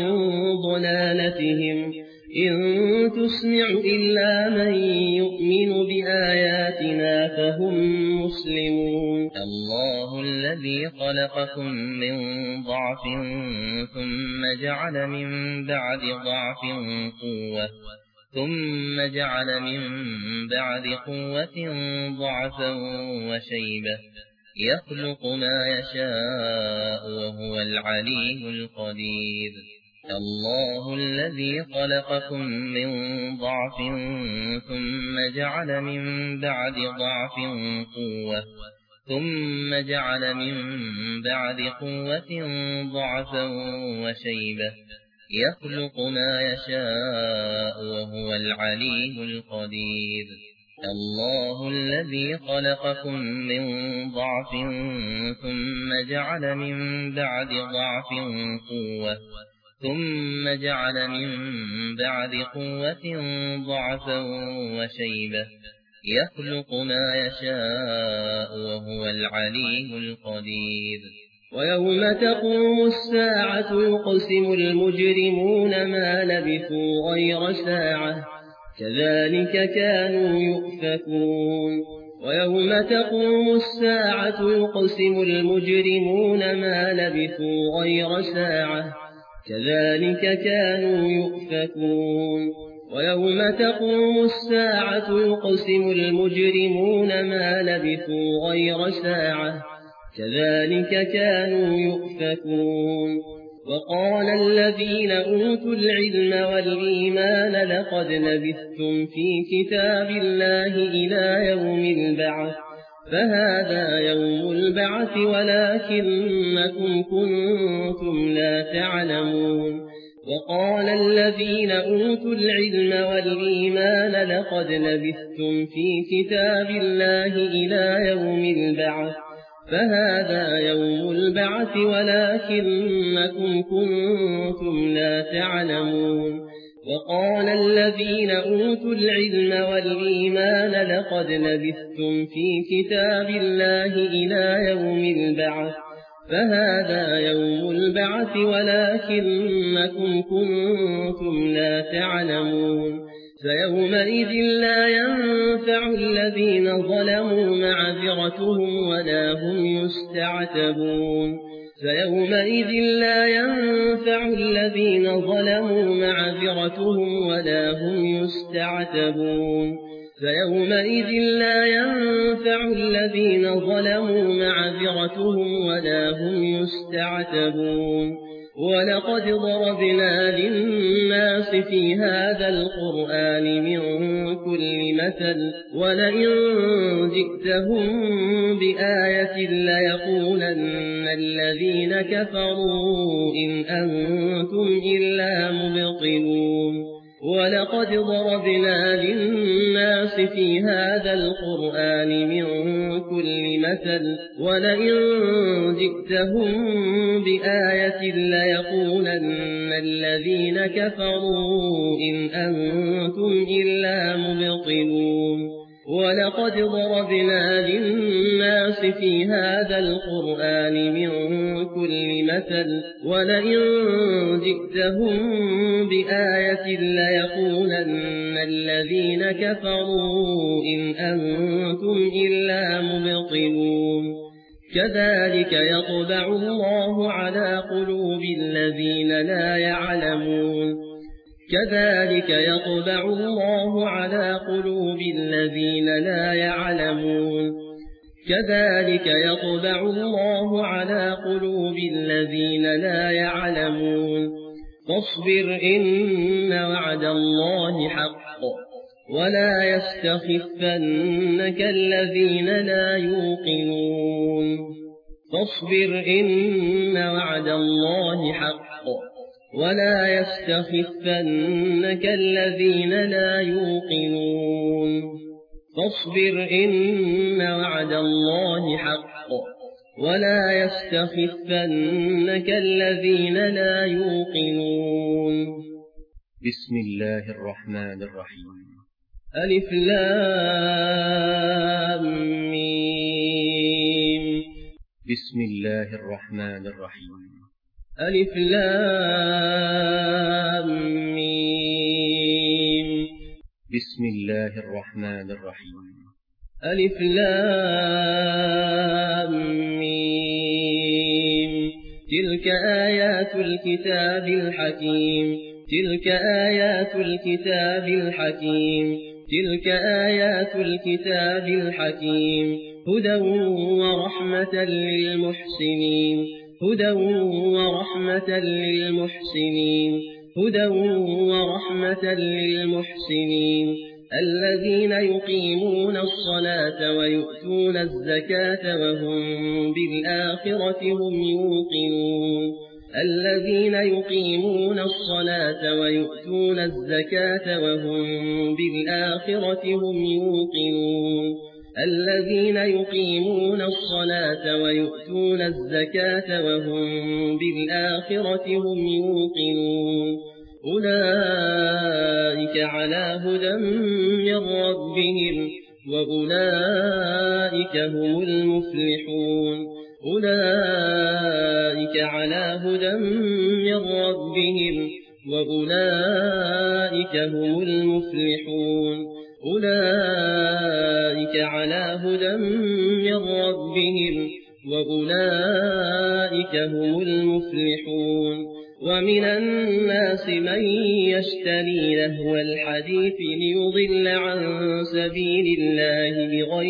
ضلالتهم إن تسمع إلا من يؤمن بآياتنا فهم مسلمون الله الذي خلقكم من ضعف ثم جعل من بعد ضعف قوة ثم جعل من بعد قوة ضعفا وشيبة يخلق ما يشاء وهو العليم القدير الله الذي خلقكم من ضعف ثم جعل من بعد ضعف قوة ثم جعل من بعد قوة ضعفا وشيبة يخلق ما يشاء وهو العليم القدير الله الذي خلقكم من ضعف ثم جعل من بعد ضعف قوة ثم جعل من بعد قوة ضعفا وشيبة يخلق ما يشاء وهو العليم القدير ويوم تقوم الساعة يقسم المجرمون ما لبثوا غير ساعة كذلك كانوا يؤفكون ويوم تقوم الساعة يقسم المجرمون ما لبثوا غير ساعة كذلك كانوا يؤفكون ويوم تقوم الساعة يقسم المجرمون ما لبثوا غير ساعة كذلك كانوا يؤفكون وقال الذين أوتوا العلم والإيمان لقد لبثتم في كتاب الله إلى يوم البعث فهذا يوم البعث ولكنكم كنتم لا تعلمون وقال الذين أوتوا العلم والإيمان لقد لبثتم في كتاب الله إلى يوم البعث فهذا يوم البعث ولكنكم كنتم لا تعلمون وقال الذين أوتوا العلم والإيمان لقد لبثتم في كتاب الله إلى يوم البعث فهذا يوم البعث ولكنكم كنتم لا تعلمون فيومئذ لا ينفع الذين ظلموا معذرتهم ولا هم يستعتبون فيومئذ لا ينفع الذين ظلموا معذرتهم ولا هم يستعتبون فيومئذ لا ينفع الذين ظلموا معذرتهم ولا هم يستعتبون ولقد ضربنا للناس في هذا القرآن من كل مثل ولئن جئتهم بآية ليقولن الذين كفروا إن أنتم إلا مبطلون ولقد ضربنا للناس في هذا القرآن من كل مثل ولئن جئتهم بآية ليقولن الذين كفروا إن أنتم إلا مبطلون ولقد ضربنا للناس في هذا القرآن من كل مثل ولئن جئتهم بآية ليقولن الذين كفروا إن أنتم إلا مبطلون كذلك يطبع الله على قلوب الذين لا يعلمون كذلك يطبع الله على قلوب الذين لا يعلمون كذلك يطبع الله على قلوب الذين لا يعلمون فاصبر إن وعد الله حق ولا يستخفنك الذين لا يوقنون فاصبر إن وعد الله حق ولا يستخفنك الذين لا يوقنون فاصبر إن وعد الله حق ولا يستخفنك الذين لا يوقنون. بسم الله الرحمن الرحيم. ألف لام ميم. بسم الله الرحمن الرحيم. ألف لام ميم. بسم الله الرحمن الرحيم. ألف لام ميم. تلك آيات الكتاب الحكيم. تلك آيات الكتاب الحكيم. تلك آيات الكتاب الحكيم. هدى ورحمة للمحسنين. هدى ورحمة للمحسنين. هدى ورحمة للمحسنين الذين يقيمون الصلاة ويؤتون الزكاة وهم بالآخرة هم يوقنون. الذين يقيمون الصلاة ويؤتون الزكاة وهم بالآخرة هم يوقنون. الذين يقيمون الصلاة ويؤتون الزكاة وهم بالآخرة هم يوقنون أولئك على هدى من ربهم وأولئك هم المفلحون. أولئك على هدى من ربهم وأولئك هم المفلحون. أولئك على هدى من ربهم وأولئك هم المفلحون. ومن الناس من يشتري لهو الحديث ليضل عن سبيل الله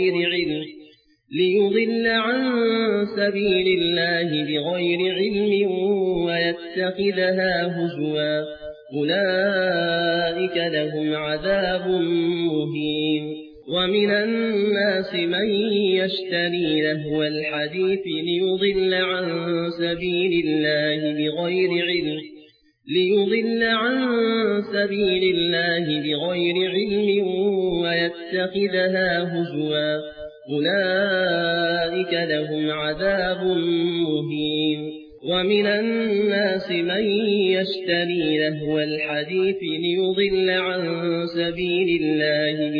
بغير علم ويتخذها هزوا أولئك لهم عذاب مهين. ومن الناس من يشتري لهو الحديث ليضل عن سبيل الله بغير علم ويتخذها هزوا أولئك لهم عذاب مهين. ومن الناس من يشتري لهو الحديث ليضل عن سبيل الله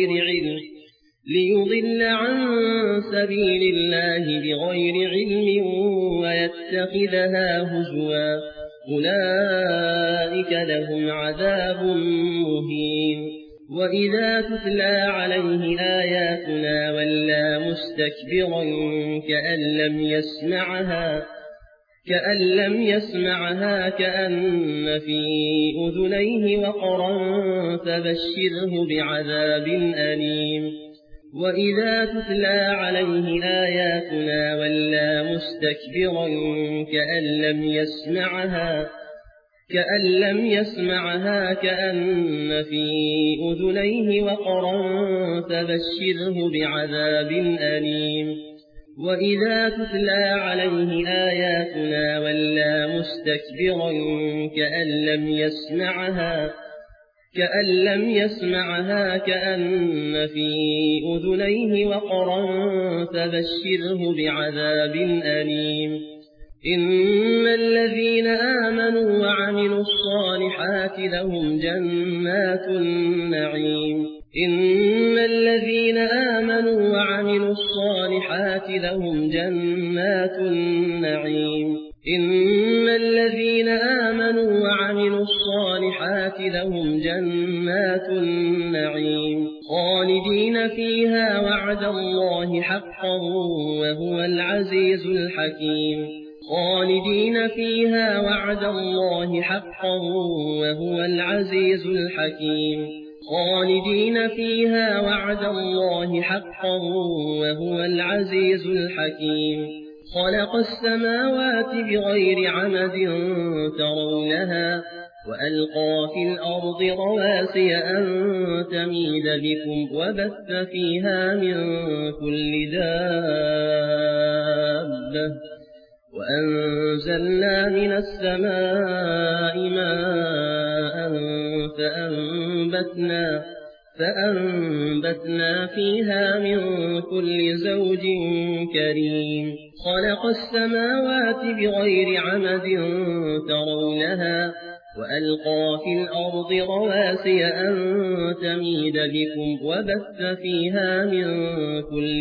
بغير علم ويتخذها هزوا أولئك لهم عذاب مهين. وإذا تتلى عليه آياتنا ولى مستكبرا كأن لم يسمعها كأن في أذنيه وقرا فبشره بعذاب أليم. وإذا تتلى عليه آياتنا ولى مستكبرا كأن لم يسمعها كأن في أذنيه وقرا فبشره بعذاب أليم. وإذا تتلى عليه آياتنا ولى مستكبرا كأن لم يسمعها كأن في أذنيه وقرا فبشره بعذاب أليم. إن الذين آمنوا وعملوا الصالحات لهم جنات النعيم. إن الذين آمنوا وعملوا الصالحات لهم جنات النعيم. إن الذين آمنوا وعملوا الصالحات لهم جنات النعيم خالدين فيها وعد الله حقا وهو العزيز الحكيم. خالدين فيها وعد الله حقا وهو العزيز الحكيم. خالدين فيها وعد الله حقا وهو العزيز الحكيم. خلق السماوات بغير عمد ترونها وألقى في الأرض رواسي أن تميد بكم وبث فيها من كل دابة وأنزلنا من السماء ماء فأنبتنا فيها من كل زوج كريم خلق السماوات بغير عمد ترونها وألقى في الأرض رواسي أن تميد بكم وبث فيها من كل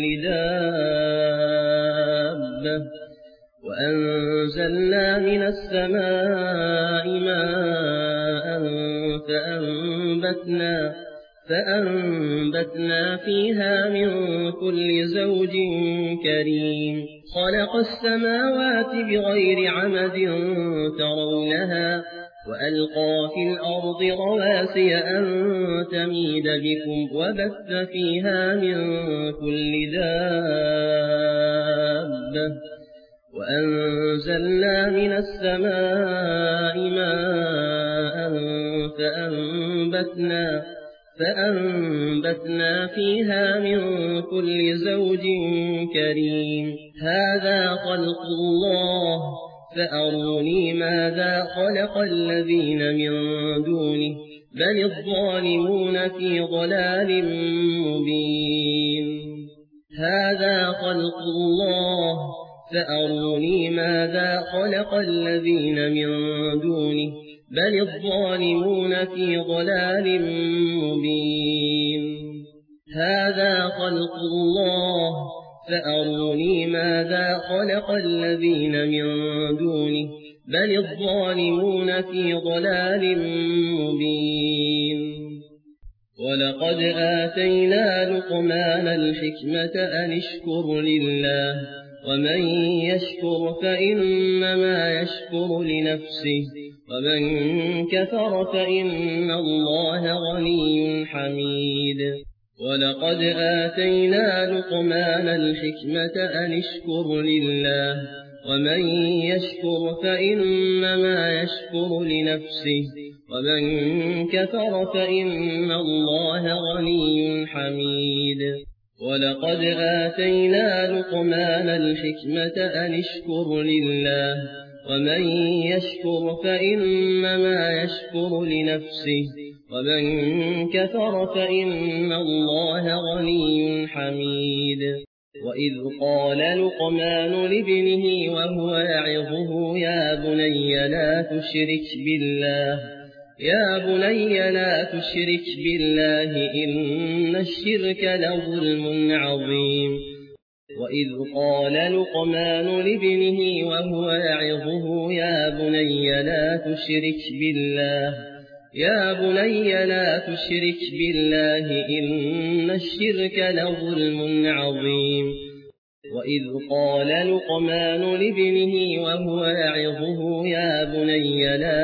دابة وأنزلنا من السماء ماء فأنبتنا فيها من كل زوج كريم خلق السماوات بغير عمد ترونها وألقى في الأرض رواسي أن تميد بكم وبث فيها من كل دابة وأنزلنا من السماء ماء فأنبتنا فيها من كل زوج كريم هذا خلق الله فأروني ماذا خلق الذين من دونه بل الظالمون في ضلال مبين هذا خلق الله فأروني ماذا خلق الذين من دونه بل الظالمون في ضلال مبين هذا خلق الله فأروني ماذا خلق الذين من دونه بل الظالمون في ضلال مبين ولقد آتينا لقمان الحكمة أن اشكر لله ومن يشكر فإنما يشكر لنفسه ومن كفر فإن الله غني حميد ولقد آتينا لقمان الحكمة أن اشكر لله ومن يشكر فإنما يشكر لنفسه ومن كفر فإن الله غني حميد ولقد آتينا لقمان الحكمة أن اشكر لله ومن يشكر فإنما يشكر لنفسه ومن كفر فإن الله غني حميد وإذ قال لقمان لابنه وهو يعظه يا بني لا تشرك بالله إن الشرك لظلم عظيم وإذ قال لقمان لابنه وهو يعظه يا بني لا تشرك بالله إن الشرك لظلم عظيم وإذ قال لقمان لابنه وهو يعظه يا بني لا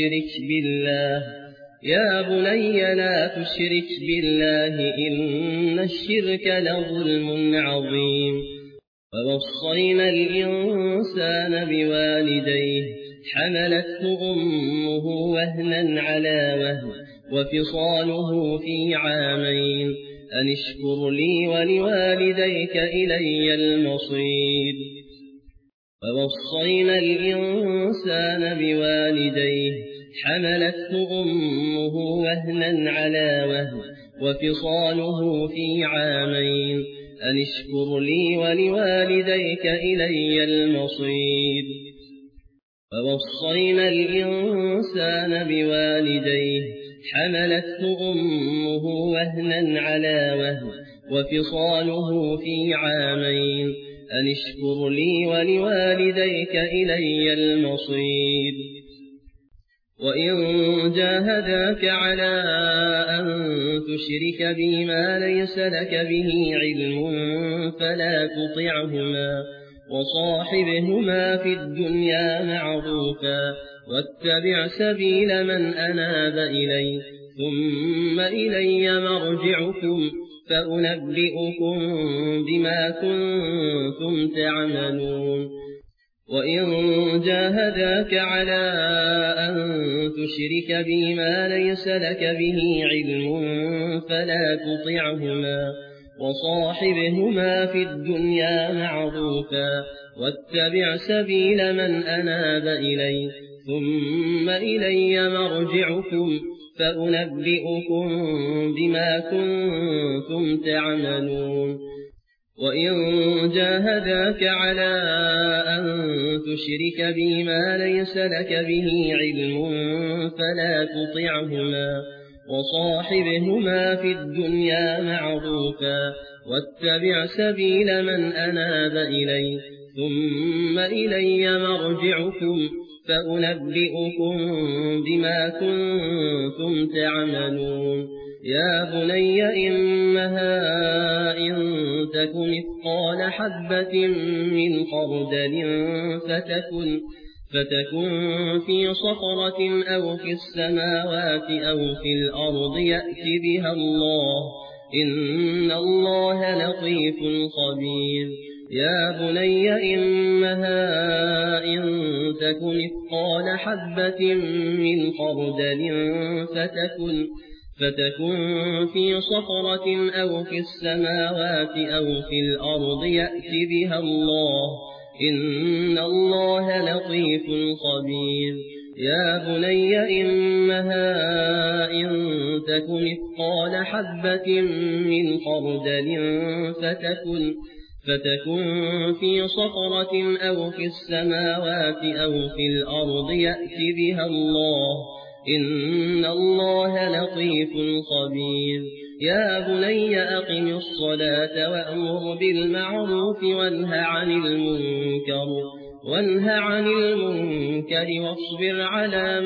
تشرك بالله إن الشرك لظلم عظيم ووصينا الإنسان بوالديه حملته أمه وهنا على وهن وفصاله في عامين أن اشكر لي ولوالديك إلي المصير ووصينا الإنسان بوالديه حملته أمه وهنا على وهن وفصاله في عامين أن اشكر لي ولوالديك إلي المصير ووصينا الإنسان بوالديه حملته أمه وهنا على وهن وفصاله في عامين أن اشكر لي ولوالديك إلي المصير وإن جاهداك على أن تشرك بي ما ليس لك به علم فلا تطعهما وصاحبهما في الدنيا معروفا واتبع سبيل من أناب إلي ثم إلي مرجعكم فأنبئكم بما كنتم تعملون وإن جاهداك على أن تشرك بي ما ليس لك به علم فلا تطعهما وصاحبهما في الدنيا معروفا واتبع سبيل من أناب إلي ثم إلي مرجعكم فأنبئكم بما كنتم تعملون. وإن جاهداك على أن تشرك بي ما ليس لك به علم فلا تطعهما وصاحبهما في الدنيا معروفا واتبع سبيل من أناب إلي ثم إلي مرجعكم فأنبئكم بما كنتم تعملون. يا بني إنها إن تك مثقال حبة من خردل فتكن في صخرة أو في السماوات أو في الأرض يأت بها الله إن الله لطيف خبير. يا بني إنها إن تك مثقال حبة من خردل فتكن في صخرة أو في السماوات أو في الأرض يأت بها الله إن الله لطيف خبير. يا بني إنها إن تك مثقال حبة من خردل فتكن في صخرة أو في السماوات أو في الأرض يأت بها الله إن الله لطيف خبير. يا بني أقم الصلاة وأمر بالمعروف وانه عن المنكر واصبر على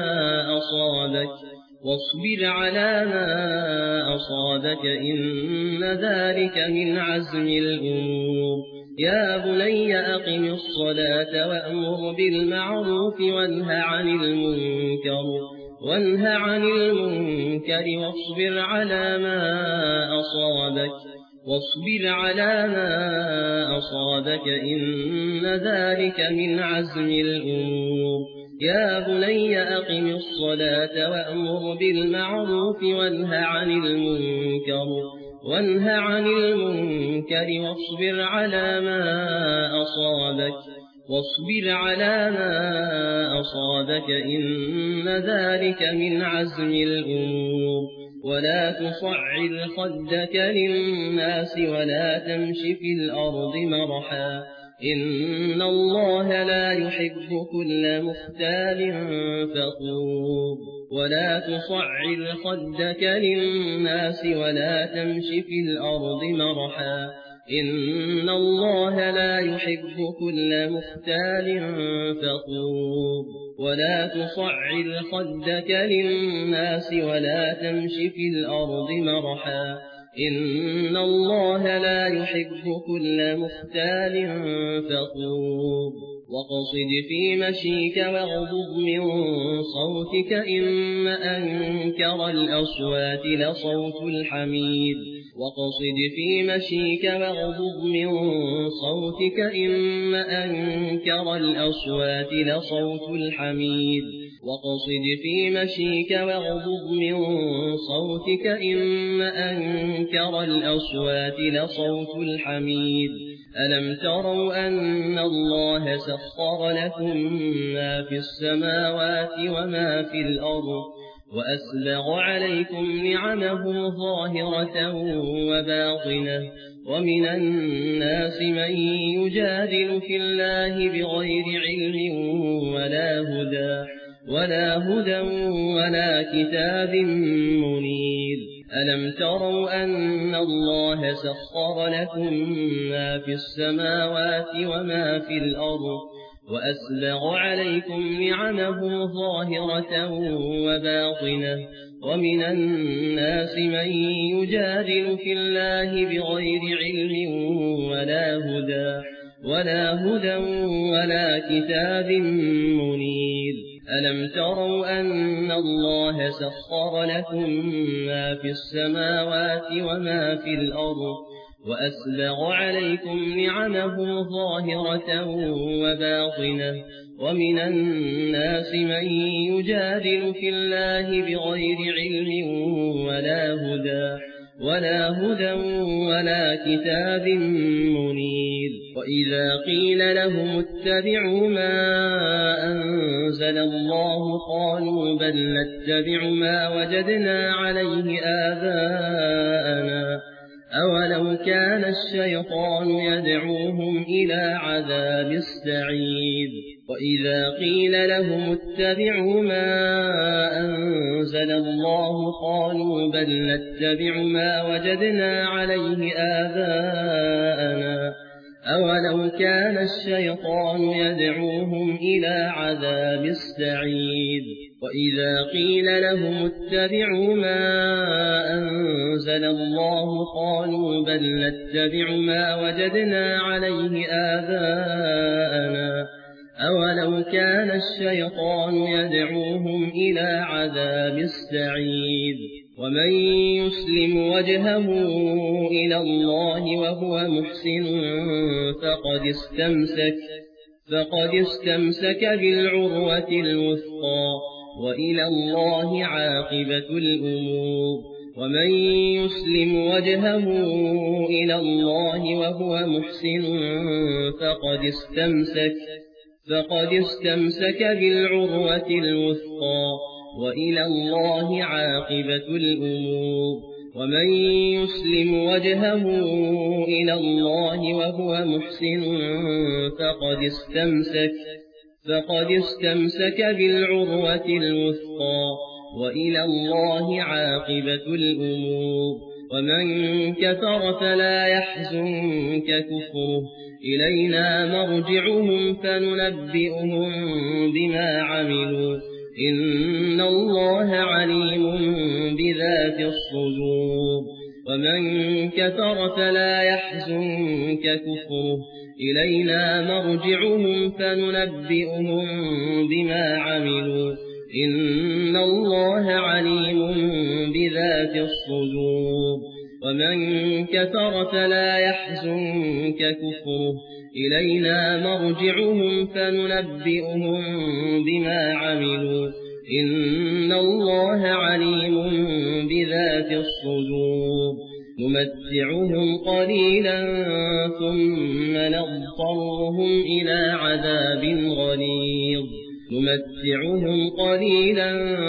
ما أصابك إن ذلك من عزم الأمور. يا بني أقم الصلاة وأمر بالمعروف وانه عن المنكر واصبر على ما أصابك إن ذلك من عزم الأمور. يا بني أقم الصلاة وأمر بالمعروف وانه عن المنكر واصبر على ما أصابك إن ذلك من عزم الأمور. ولا تصعر خدك للناس ولا تمش في الأرض مرحا إن الله لا يحب كل مختال فخور. ولا تصعر خدك للناس ولا تمش في الأرض مرحا إن الله لا يحب كل مختال فخور. ولا تصعر خدك للناس ولا تمش في الأرض مرحا إن الله لا يحب كل مختال فخور. وقصد في مشيك واغضض من صوتك إن أنكر الأصوات لصوت الحمير. وقصد في مشيك واغضض من صوتك إن أنكر الأصوات لصوت الحمير. وقصد في مشيك واغضض من صوتك إن أنكر الأصوات لصوت الحمير. ألم تروا أن الله سخر لكم ما في السماوات وما في الأرض وأسبغ عليكم نعمه ظاهرة وباطنة ومن الناس من يجادل في الله بغير علم ولا هدى ولا كتاب منير. ألم تروا أن الله سخر لكم ما في السماوات وما في الأرض وأسبغ عليكم نعمه ظاهرة وباطنة ومن الناس من يجادل في الله بغير علم ولا هدى ولا كتاب منير. ألم تروا أن الله سخر لكم ما في السماوات وما في الأرض وأسبغ عليكم نعمه ظاهرة وباطنة ومن الناس من يجادل في الله بغير علم ولا هدى ولا كتاب منير. وإذا قيل لهم اتبعوا ما أنزل الله قالوا بل نتبع ما وجدنا عليه آباءنا أولو كان الشيطان يدعوهم إلى عذاب السعير. وإذا قيل لهم اتبعوا ما أنزل الله قالوا بل نتبع ما وجدنا عليه آباءنا أولو كان الشيطان يدعوهم إلى عذاب السعير. وإذا قيل لهم اتبعوا ما أنزل الله قالوا بل نتبع ما وجدنا عليه آباءنا أولو كان الشيطان يدعوهم إلى عذاب السعير. ومن يسلم وجهه إلى الله وهو محسن فقد استمسك بالعروة الوثقى وإلى الله عاقبة الأمور. ومن يسلم وجهه إلى الله وهو محسن فقد استمسك بالعروة الوثقى وإلى الله عاقبة الأمور. ومن يسلم وجهه إلى الله وهو محسن فقد استمسك بالعروة الوثقى وإلى الله عاقبة الأمور. ومن كفر فلا يحزنك كفره إلينا مرجعهم فننبئهم بما عملوا إن الله عليم بذات الصدور. ومن كفر فلا يحزنك كفره إلينا مرجعهم فننبئهم بما عملوا إن الله عليم بذات الصدور. ومن كفر فلا يحزنك كفره إلينا مرجعهم فننبئهم بما عملوا إن الله عليم بذات الصدور. نمتعهم قليلا ثم نضطرهم إلى عذاب غليظ نمتعهم قليلا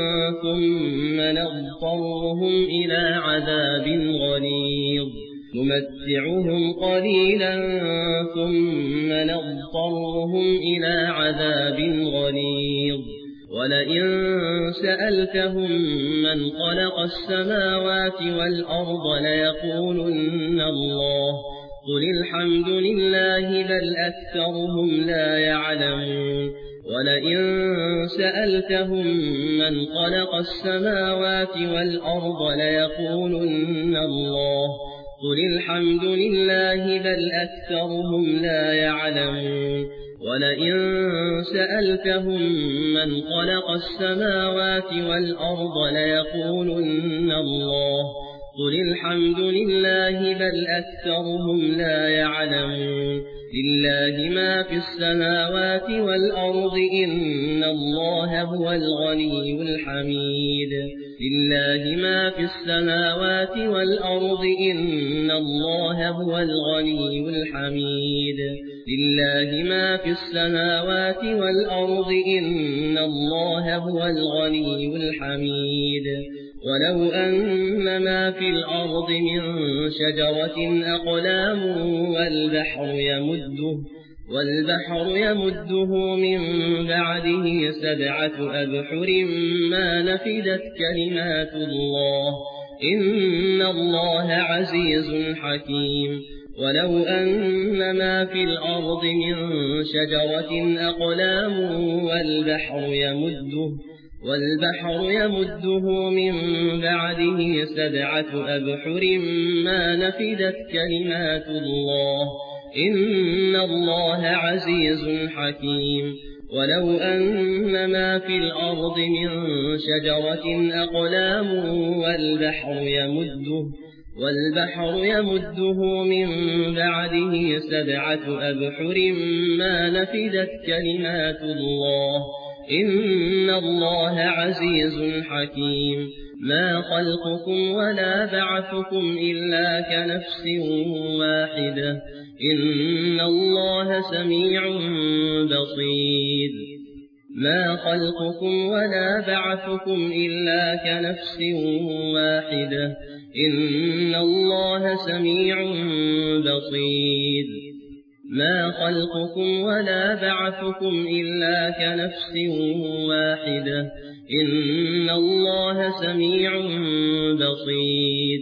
ثم نضطرهم إلى عذاب غليظ نمتعهم قليلا ثم نضطرهم إلى عذاب غليظ. ولئن سألتهم من خلق السماوات والأرض ليقولن الله قل الحمد لله بل أكثرهم لا يعلمون. ولئن سألتهم من خلق السماوات والأرض ليقولن الله قل الحمد لله بل أكثرهم لا يعلمون. ولئن سألتهم من خلق السماوات والأرض ليقولن الله قل الحمد لله بل أكثرهم لا يعلمون. لله ما في السماوات والأرض إن الله هو الغني الحميد. لله ما في السماوات والأرض إن الله هو الغني الحميد. لله ما في السماوات والأرض إن الله هو الغني الحميد. ولو أن ما في الأرض من شجرة أقلام والبحر يمده من بعده 7 أبحر ما نفدت كلمات الله إن الله عزيز حكيم. ولو أن ما في الأرض من شجرة أقلام والبحر يمده من بعده 7 أبحر ما نفدت كلمات الله إن الله عزيز حكيم. ولو أن ما في الأرض من شجرة أقلام والبحر يمده من بعده 7 أبحر ما نفدت كلمات الله إن الله عزيز حكيم ما خلقكم ولا بعثكم إلا كنفس واحدة إن الله سميع بصير ما خلقكم ولا بعثكم إلا كنفس واحدة إن الله سميع بصير ما خلقكم ولا بعثكم إلا كنفس واحدة إن الله سميع بصير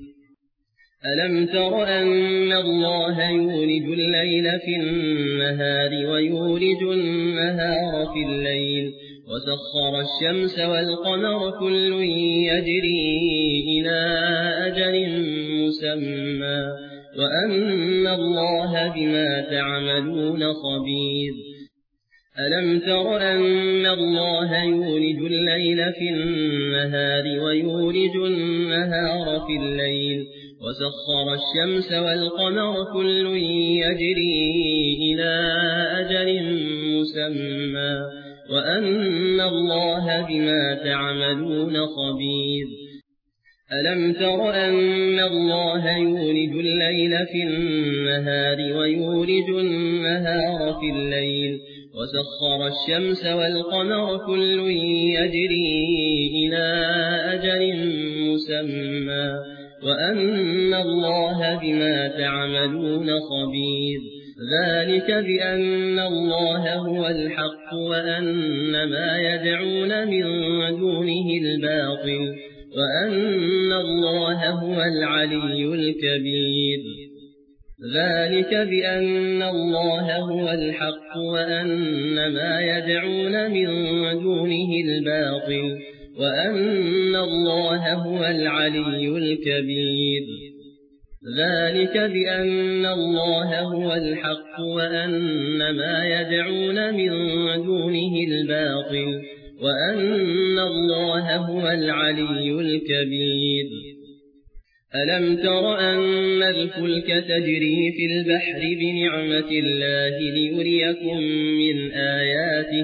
ألم تر أن الله يولج الليل في النهار ويولج النهار في الليل وسخر الشمس والقمر كل يجري إلى أجل مسمى وأن الله بما تعملون خبير ألم تر أن الله يولج الليل في النهار ويولج النهار في الليل وسخر الشمس والقمر كل يجري إلى أجل مسمى وأن الله بما تعملون خبير ألم تر أن الله يولج الليل في النهار ويولج النهار في الليل وسخر الشمس والقمر كل يجري إلى أجل مسمى وأن الله بما تعملون خبير ذلك بأن الله هو الحق وأن ما يدعون من دونه الباطل وأن الله هو العلي الكبير ذلك بأن الله هو الحق وأن ما يدعون من دونه الباطل وأن الله هو العلي الكبير ذلك بأن الله هو الحق وأن ما يدعون من دونه الباطل وأن الله هو العلي الكبير ألم تر أن الفلك تجري في البحر بنعمة الله ليريكم من آياته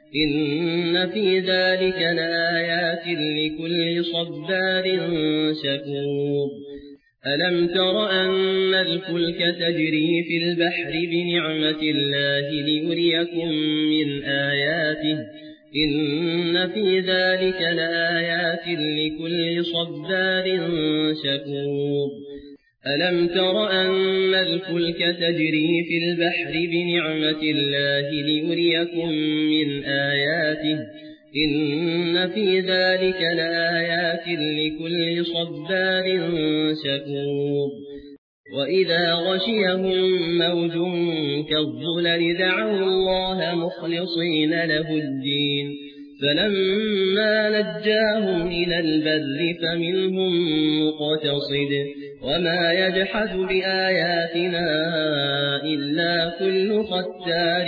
إن في ذلك لآيات لكل صبار شكور ألم تر أن الفلك تجري في البحر بنعمة الله ليريكم من آياته إن في ذلك لآيات لكل صبار شكور ألم تر أن الفلك تجري في البحر بنعمة الله ليريكم من آياته إن في ذلك لآيات لكل صبار شكور وإذا غشيهم موج كالظلل دعوا الله مخلصين له الدين فلما نجاهم إلى البر فمنهم مقتصد وما يجحد بآياتنا إلا كل ختار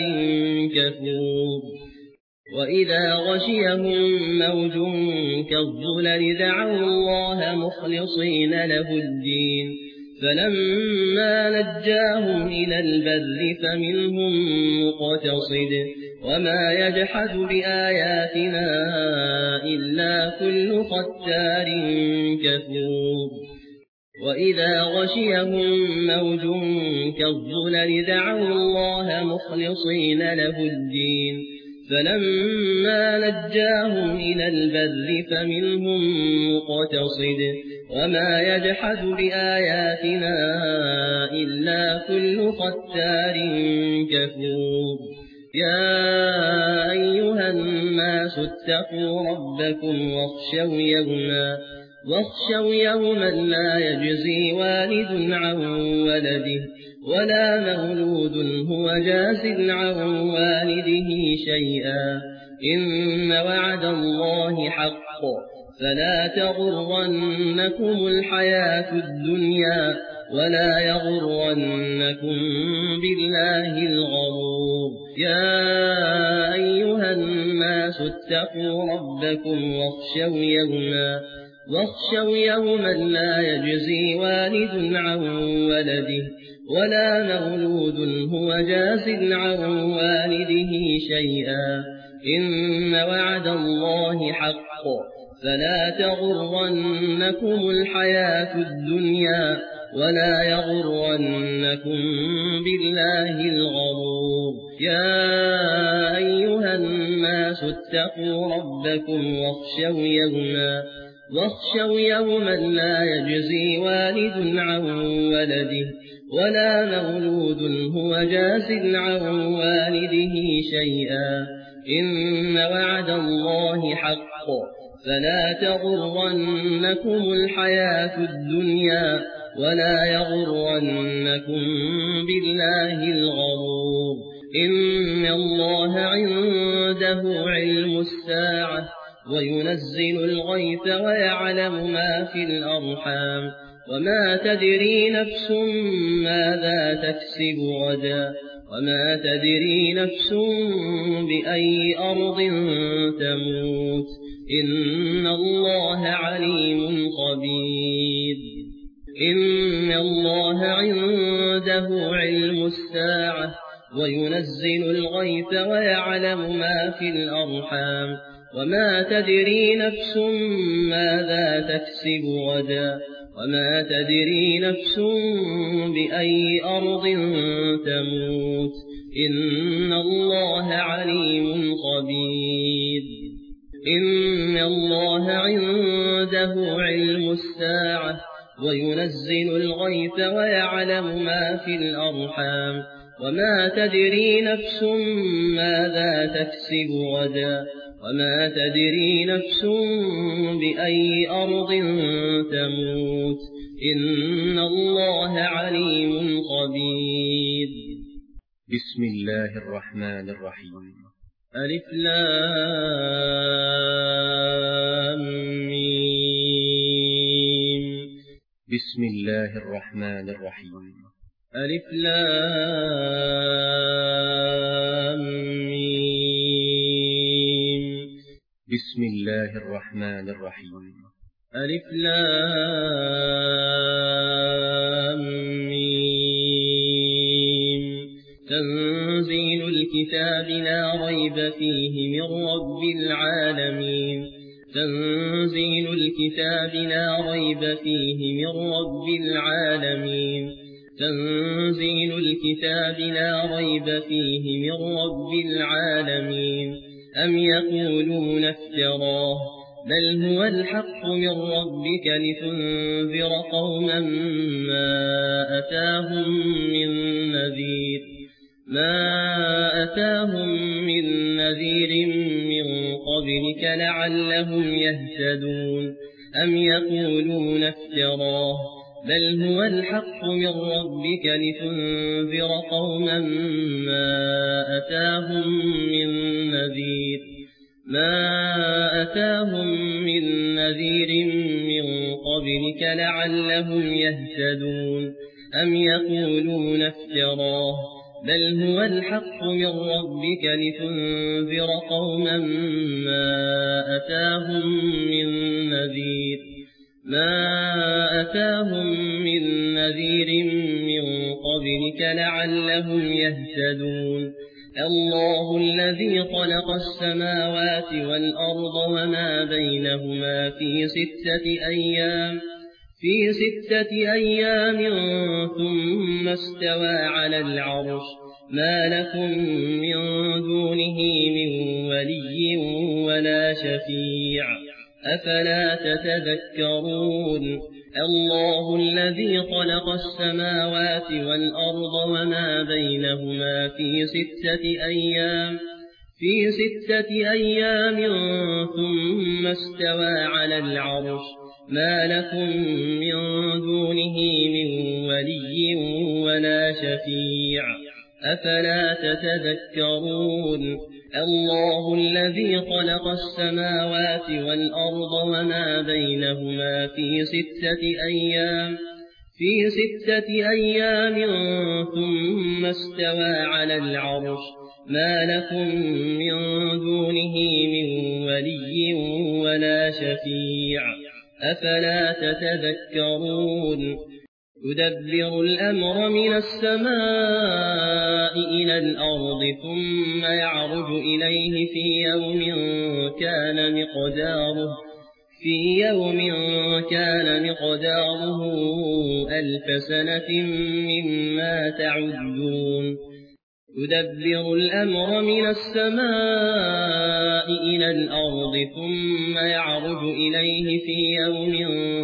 كفور وإذا غشيهم موج كالظلل دعوا الله مخلصين له الدين فلما نجاهم إلى البر فمنهم مقتصد وما يجحد بآياتنا إلا كل ختار كفور وإذا غشيهم موج كالظلل دعوا الله مخلصين له الدين فلما نجاهم إلى البر فمنهم مقتصد وما يجحد بآياتنا إلا كل ختار كفور يا أيها الناس اتقوا ربكم واخشوا يوما لا يجزي والد عن ولده ولا مولود هو جاز عن والده شيئا إن وعد الله حق فلا تغرنكم الحياة الدنيا ولا يغرنكم بالله الغرور يا أيها الناس اتقوا ربكم واخشوا يوما لا يجزي والد عن ولده ولا مولود هو جاز عن والده شيئا إن وعد الله حق فلا تغرنكم الحياة الدنيا ولا يغرنكم بالله الغرور يا أيها الناس اتقوا ربكم واخشوا يوما لا يجزي والد عن ولده ولا مولود هو جاز عن والده شيئا إن وعد الله حق فلا تغرنكم الحياة الدنيا ولا يغرنكم بالله الغرور إن الله عنده علم الساعة وينزل الغيث ويعلم ما في الأرحام وما تدري نفس ماذا تكسب غدا وما تدري نفس بأي أرض تموت إن الله عليم خبير إن الله عنده علم الساعة وينزل الغيث ويعلم ما في الأرحام وما تدري نفس ماذا تكسب غدا وما تدري نفس بأي أرض تموت إن الله عليم خبير إن الله عنده علم الساعة وينزل الغيث ويعلم ما في الأرحام وما تدري نفس ماذا تكسب غدا وما تدري نفس بأي أرض تموت إن الله عليم خبير بسم الله الرحمن الرحيم ألف لام ميم بسم الله الرحمن الرحيم ألف لام ميم بسم الله الرحمن الرحيم ألف لام ميم تنزيل الكتاب لا ريب فيه من رب العالمين تنزيل الكتاب لا ريب فيه من رب العالمين تنزيل الكتاب لا ريب فيه من رب العالمين أم يقولون افتراه بل هو الحق من ربك لتنذر قوما ما أتاهم من نذير من قبلك لعلهم يهتدون أم يقولون افتراه بل هو الحق من ربك لتنذر قوما ما أتاهم من نذير من قبلك لعلهم يهتدون أم يقولون افتراه بل هو الحق من ربك لتنذر قوما ما أتاهم من نذير من قبلك لعلهم يهتدون الله الذي خلق السماوات والأرض وما بينهما في ستة أيام ثم استوى على العرش ما لكم من دونه من ولي ولا شفيع أفلا تتذكرون الله الذي خلق السماوات والأرض وما بينهما في ستة أيام ثم استوى على العرش ما لكم من دونه من ولي ولا شفيع أفلا تتذكرون الله الذي خلق السماوات والأرض وما بينهما في ستة أيام ثم استوى على العرش ما لكم من دونه من ولي ولا شفيع أفلا تتذكرون يدبر الأمر من السماء إلى الأرض ثم يعرج إليه في يوم كان مقداره 1000 سنة مما تعدون يدبر الأمر من السماء إلى الأرض ثم يعرج إليه في يوم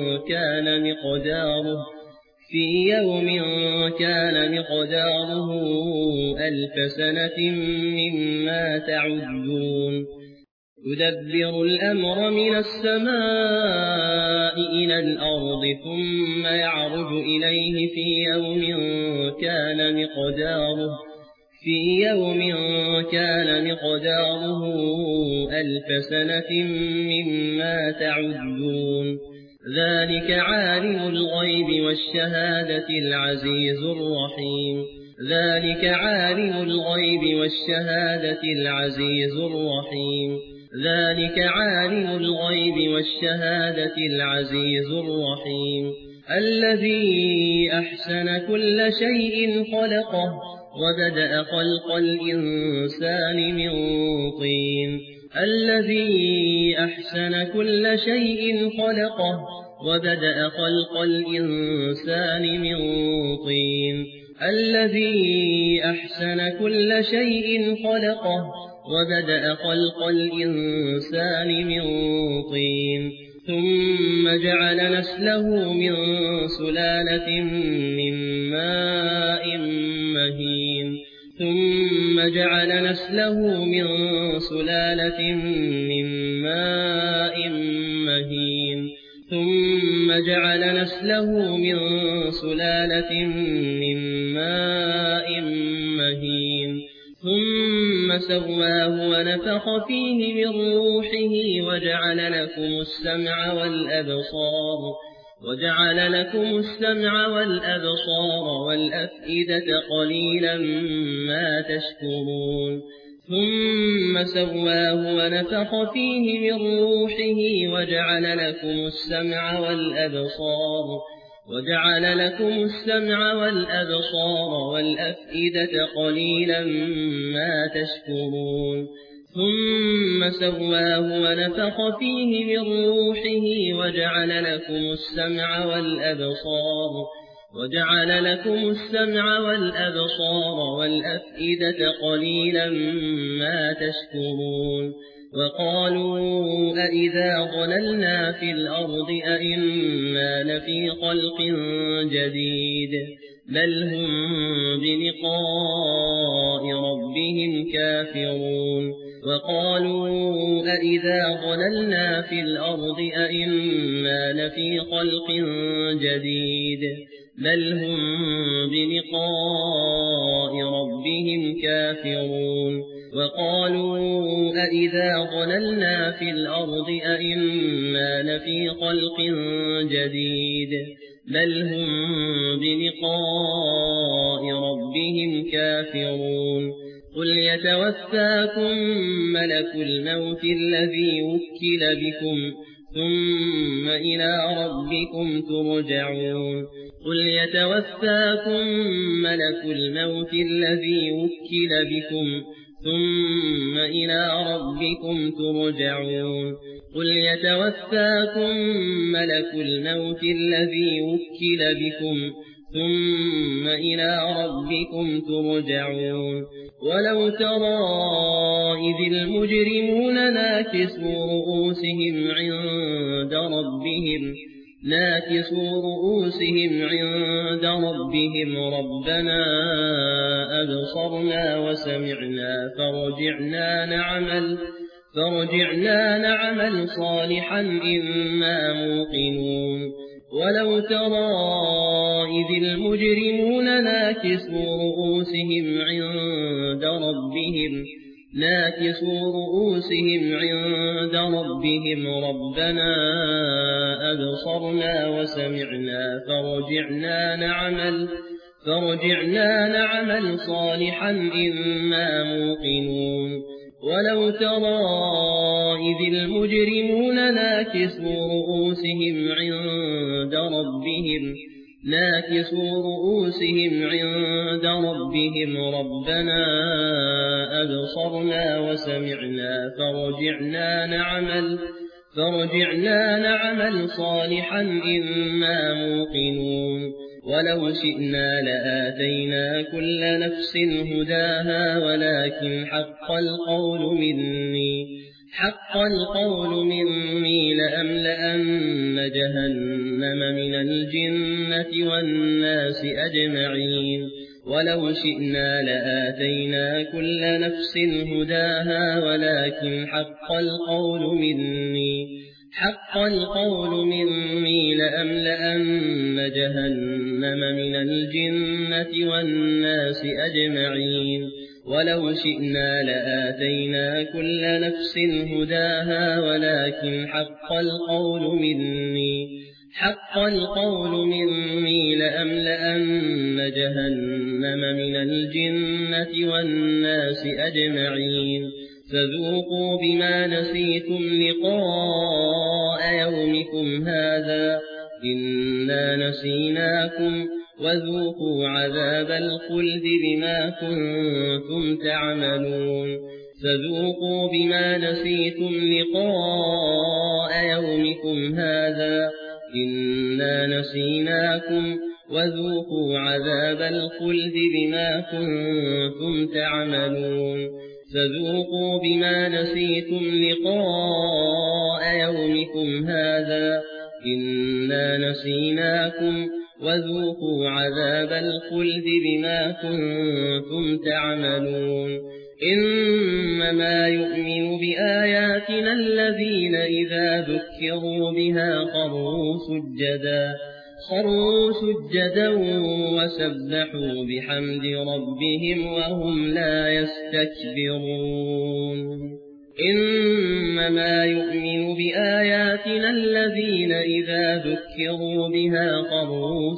كان مقداره 1000 سنة مما تعدون يدبر الأمر من السماء إلى الأرض ثم يعرج إليه في يوم كان مقداره 1000 سنة مما تعدون ذلك عالم الغيب والشهادة العزيز الرحيم الذي أحسن كل شيء خلقه وبدأ خلق الإنسان من طين ثم جعل نسله من سلالة من ماء مهين ثم سواه ونفخ فيه من روحه وجعل لكم السمع والأبصار والأفئدة قليلا ما تشكرون ثم سواه ونفخ فيه من روحه وجعل لكم السمع والأبصار والأفئدة قليلا ما تشكرون ثم سواه ونفخ فيه من روحه وجعل لكم السمع والأبصار والأفئدة قليلا ما تشكرون وقالوا أإذا ضللنا في الأرض أإنا لفي خلق جديد بل هم بلقاء ربهم كافرون وقالوا أإذا ضللنا في الأرض أإنا لفي خلق جديد بل هم بلقاء ربهم كافرون قل يتوفاكم ملك الموت الذي وكل بكم ثم إلى ربكم ترجعون قل يتوفاكم ملك الموت الذي وكل بكم ثم إلى ربكم ترجعون ولو ترى إذ المجرمون ناكسوا رؤوسهم عند ربهم ربنا أبصرنا وسمعنا فارجعنا نعمل صالحا إنا موقنون ولو ترى إذ المجرمون ناكسوا رؤوسهم عند ربهم ربنا أبصرنا وسمعنا فارجعنا نعمل صالحا إنا موقنون ولو ترى إذ المجرمون ناكسوا رؤوسهم عند ربهم ربنا أبصرنا وسمعنا فرجعنا نعمل صالحا إنا موقنون ولو شئنا لآتينا كل نفس هداها ولكن حق القول مني لأملأن جهنم من الجنة والناس أجمعين ولو شئنا لآتينا كل نفس هداها ولكن حق القول مني لأملأن جهنم من الجنة والناس أجمعين ولو شئنا لآتينا كل نفس هداها ولكن حق القول مني لأملأن جهنم من الجنة والناس أجمعين فذوقوا بما نسيتم لقاء يومكم هذا إنا نسيناكم وذوقوا عذاب الخلد بما كنتم تعملون فذوقوا بما نسيتم لقاء يومكم هذا إنا نسيناكم وذوقوا عذاب الخلد بما كنتم تعملون فذوقوا بما نسيتم لقاء يومكم هذا إنا نسيناكم وذوقوا عذاب الخلد بما كنتم تعملون إنما يؤمن بآياتنا الذين إذا ذكروا بها خروا سجدا وسبحوا بحمد ربهم وهم لا يستكبرون إنما يؤمن بآياتنا الذين إذا ذكروا بها خروا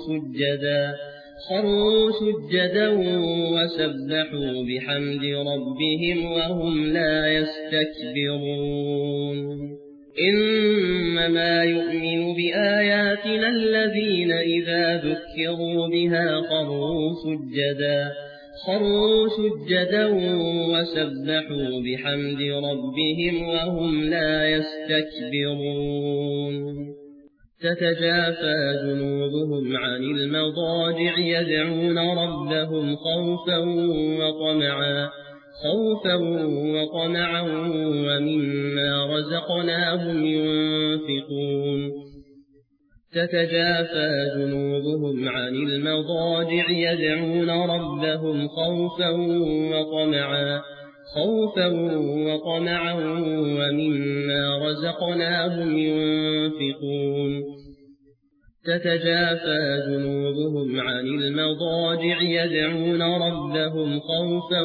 سجدا وسبحوا بحمد ربهم وهم لا يستكبرون إنما يؤمن بآياتنا الذين إذا ذكروا بها خروا سجدا وسبحوا بحمد ربهم وهم لا يستكبرون تتجافى جنوبهم عن المضاجع يدعون ربهم خوفا وطمعا ومما رزقناهم ينفقون تتجافى جنوبهم عن المضاجع يدعون ربهم خوفا وطمعا ومما رزقناهم ينفقون تتجافى جنوبهم عن المضاجع يدعون ربهم خوفا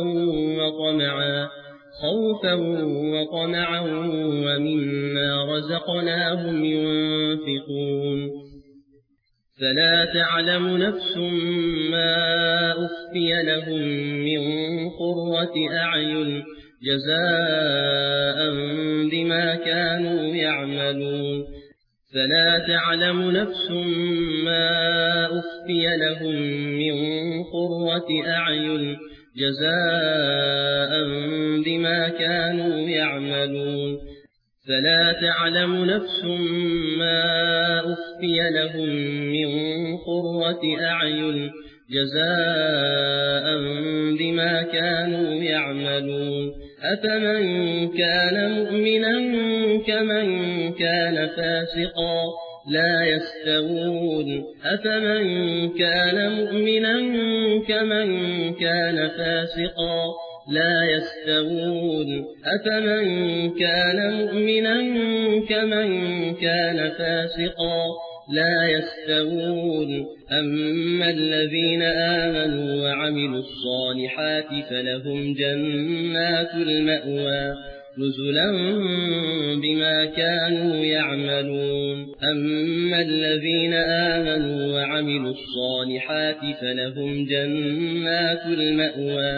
وطمعا ومما رزقناهم ينفقون فلا تعلم نفس ما أخفي لهم من قرة أعين جزاء بما كانوا يعملون فلا تعلم نفس ما أخفي لهم من قرة أعين جزاء بما كانوا يعملون فلا تعلم نفس ما أخفي لهم من قرة أعين جزاء بما كانوا يعملون أفمن كان مؤمنا كمن كان فاسقا لا يستوون أفمن كان مؤمنا كمن كان فاسقا لا يستوون أفمن كان مؤمنا كمن كان فاسقا لا يستوون أما الذين آمنوا وعملوا الصالحات فلهم جنات المأوى نزلا بما كانوا يعملون أما الذين آمنوا وعملوا الصالحات فلهم جنات المأوى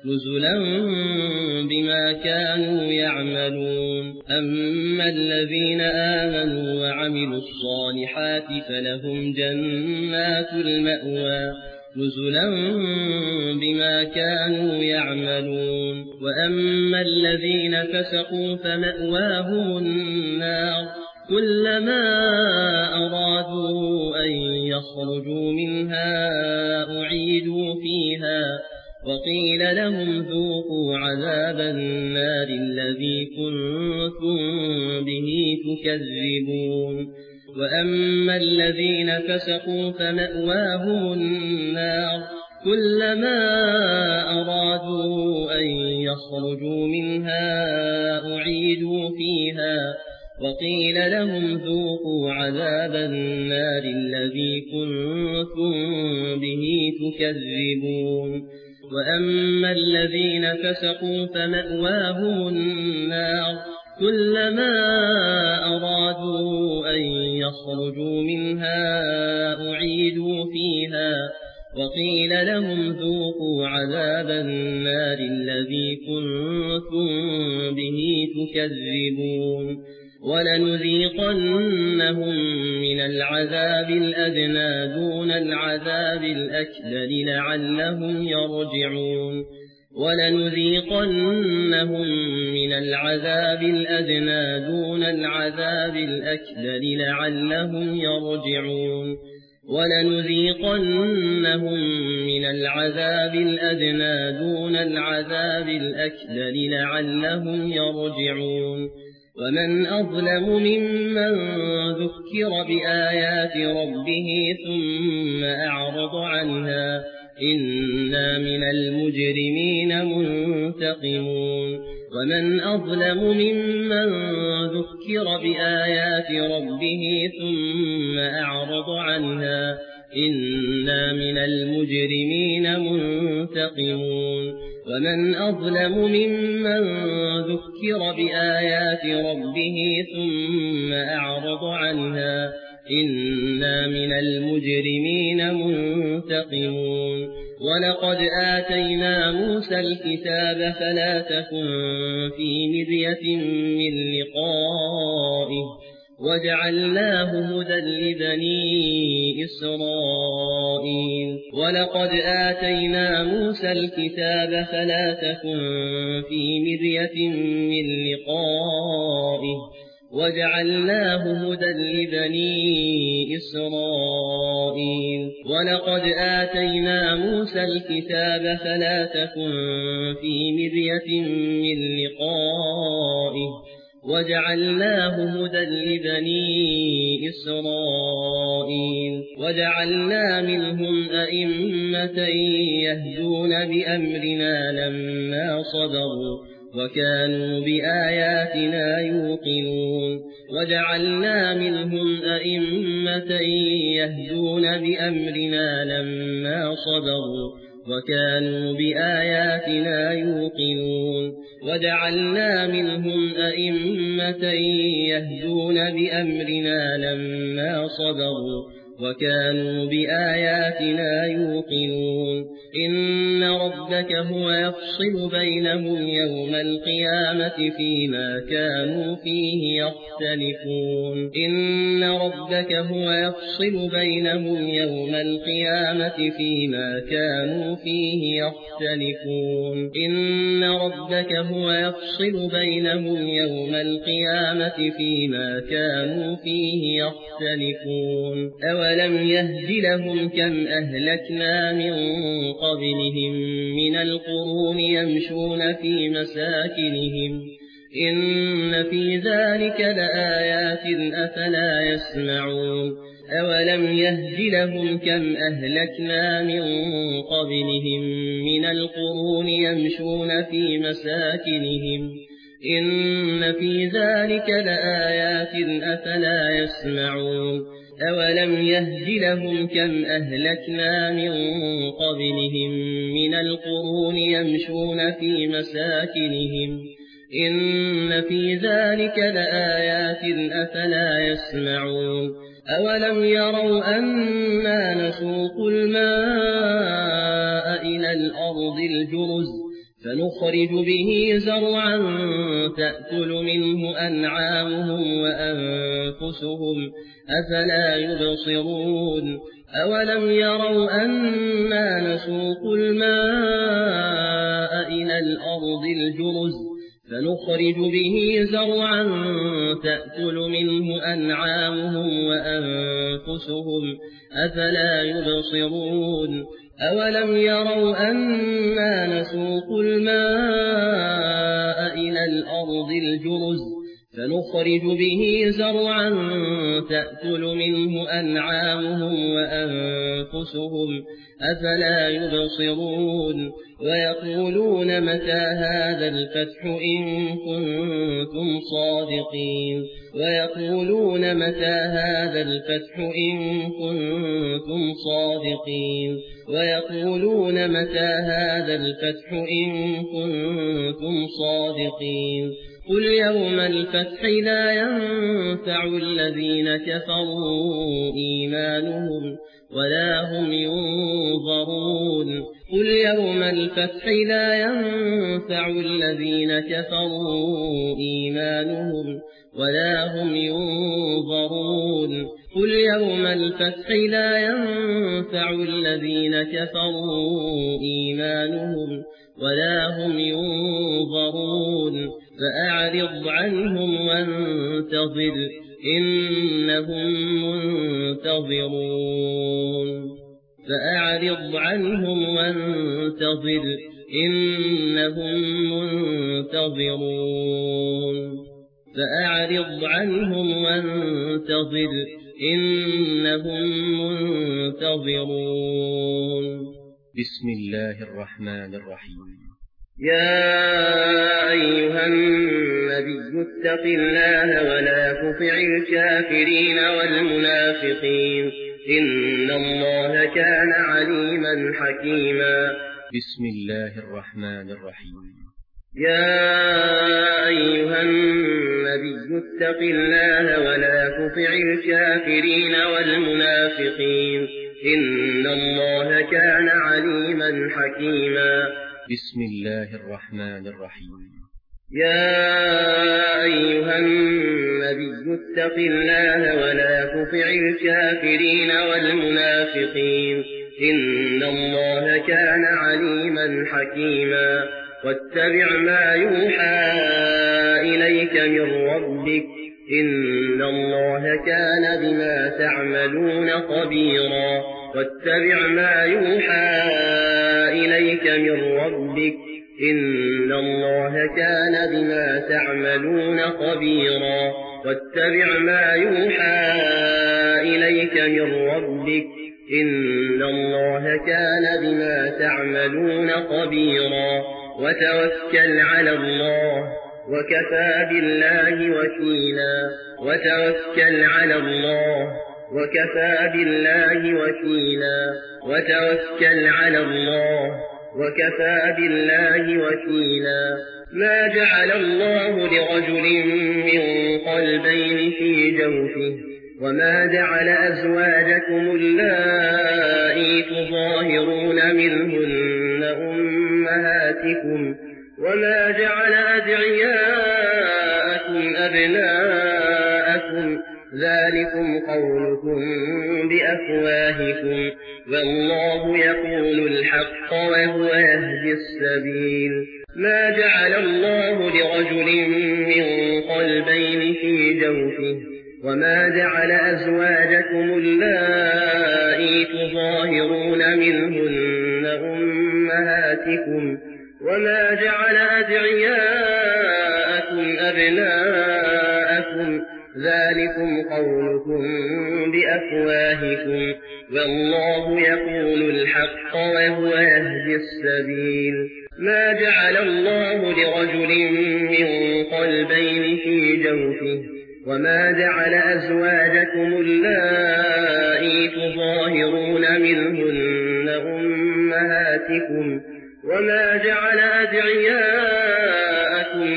نزلا بما كانوا يعملون أما الذين آمنوا وعملوا الصالحات فلهم جنات المأوى نزلا بما كانوا يعملون وأما الذين فسقوا فمأواهم النار كلما أرادوا أن يخرجوا منها أعيدوا فيها وقيل لهم ذوقوا عذاب النار الذي كنتم به تكذبون وأما الذين فسقوا فمأواهم النار كلما أرادوا أن يخرجوا منها أعيدوا فيها وقيل لهم ذوقوا عذاب النار الذي كنتم به تكذبون وأما الذين فسقوا فمأواهم النار كلما أرادوا أن يخرجوا منها أعيدوا فيها وقيل لهم ذوقوا عذاب النار الذي كنتم به تكذبون ولنذيقنهم من العذاب الأدنى دون العذاب الأكبر لعلهم يرجعون ولنذيقنهم من العذاب الأدنى دون العذاب الأكبر لعلهم يرجعون ولنذيقنهم من العذاب الأدنى دون العذاب الأكبر لعلهم يرجعون ومن أظلم ممن ذكر بآيات ربه ثم أعرض عنها إنا من المجرمين منتقمون ومن أظلم ممن ذكر بآيات ربه ثم أعرض عنها إنا من المجرمين منتقمون ومن أظلم ممن ذكر بآيات ربه ثم أعرض عنها إنا من المجرمين منتقمون ولقد آتينا موسى الكتاب فلا تكن في مرية من لقائه وجعلناه هدى لبني إسرائيل ولقد آتينا موسى الكتاب فلا تكن في مرية من لقائه وجعلناه هدى لبني إسرائيل ولقد آتينا موسى الكتاب فلا تكن في مرية من لقائه وجعلناه هدى لبني إسرائيل وجعلنا منهم أئمة يهدون بأمرنا لما صبروا وكانوا بآياتنا يوقنون وجعلنا منهم أئمة يهدون بأمرنا لما صبروا وكانوا بآياتنا يوقنون وجعلنا منهم أئمة يهدون بأمرنا لما صبروا وكانوا بآياتنا يوقنون إن ربك هو يفصل بينهم يوم القيامة فيما كانوا فيه يختلفون إن ربك هو يفصل بينهم يوم القيامة فيما كانوا فيه يختلفون إن ربك هو يفصل بينهم يوم القيامة فيما كانوا فيه يختلفون أولم يهد لهم كم أهلكنا من قبلهم من القرون يمشون في مساكنهم إن في ذلك لآيات أفلا يسمعون أولم يهد لهم كم أهلكنا من قبلهم من القرون يمشون في مساكنهم إن في ذلك لآيات أفلا يسمعون أولم يهد لهم كم أهلكنا من قبلهم من القرون يمشون في مساكنهم إن في ذلك لآيات أفلا يسمعون أولم يروا أنا نسوق الماء إلى الأرض الجرز فنخرج به زرعا تأكل منه أنعامهم وأنفسهم أفلا يبصرون أولم يروا أنا نسوق الماء إلى الأرض الجرز فنخرج به زرعا تأكل منه أنعامهم وأنفسهم أفلا يبصرون أولم يروا أنا نسوق الماء إلى الأرض الجرز فنخرج به زرعا تأكل منه أنعامهم وأنفسهم أفلا يبصرون ويقولون متى هذا الفتح إن كنتم صادقين ويقولون متى هذا الفتح إن كنتم صادقين ويقولون متى هذا الفتح إن كنتم صادقين قل يوم الفتح لا ينفع الذين كفروا إيمانهم ولا هم ينظرون قل يوم الفتح لا ينفع الذين كفروا إيمانهم ولا هم ينظرون قل يوم الفتح لا ينفع الذين كفروا إيمانهم ولا هم ينظرون فأعرض عنهم وانتظر إنهم منتظرون فأعرض عنهم وانتظر إنهم منتظرون فأعرض عنهم وانتظر إنهم منتظرون بسم الله الرحمن الرحيم يا أيها النبي اتق الله ولا تطع الكافرين والمنافقين إن الله كان عليما حكيما بسم الله الرحمن الرحيم يا أيها النبي اتق الله ولا تطع الكافرين والمنافقين إن الله كان عليما حكيما بسم الله الرحمن الرحيم يا أيها النبي اتق الله ولا تطع الكافرين والمنافقين إن الله كان عليما حكيما واتبع ما يوحى إليك من ربك إن الله كان بما تعملون خبيرا واتبع ما يوحى إليك من ربك إن الله كان بما تعملون خبيرا واتبع ما يوحى إليك من ربك إن الله كان بما تعملون خبيرا وتوكل على الله وكفى بالله وكيلا وتوكل على الله وكفى بالله وكيلا وتوكل على الله وكفى بالله وكيلا ما جعل الله لرجل من قلبين في جوفه وما جعل أزواجكم اللائي تظاهرون منهن أمهاتكم وما جعل أدعياءكم أبناءكم ذلكم قولكم بأفواهكم والله يقول الحق وهو يهدي السبيل ما جعل الله لرجل من قلبين في جوفه وما جعل أزواجكم اللائي تظاهرون منهن أمهاتكم وما جعل أدعياءكم أبناءكم ذلكم قولكم بأفواهكم والله يقول الحق وهو يهدي السبيل ما جعل الله لرجل من قلبين في جوفه وما جعل أزواجكم اللائي تظاهرون منهن أمهاتكم وما جعل أدعياءكم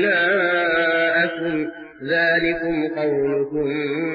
أبناءكم ذلكم قولكم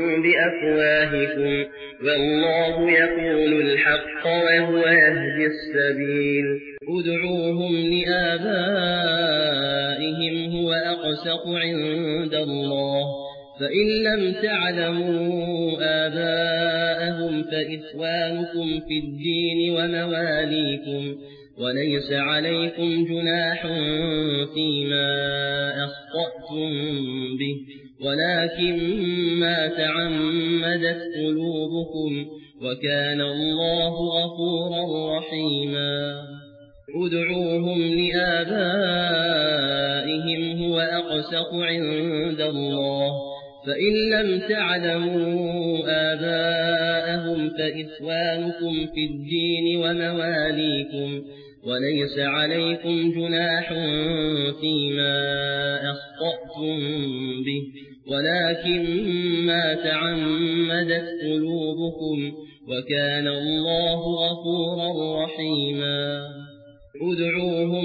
بأفواهكم والله يقول الحق وهو يهدي السبيل ادعوهم لآبائهم آبائهم هو أقسط عند الله فإن لم تعلموا آباءهم فإخوانكم في الدين ومواليكم وليس عليكم جناح فيما أخطأتم به ولكن ما تعمدت قلوبكم وكان الله غفورا رحيما ادعوهم لآبائهم هو أقسط عند الله فإن لم تعلموا آباءهم فإخوانكم في الدين ومواليكم وليس عليكم جناح فيما أخطأتم به ولكن ما تعمدت قلوبكم وكان الله غفورا رحيما ادعوهم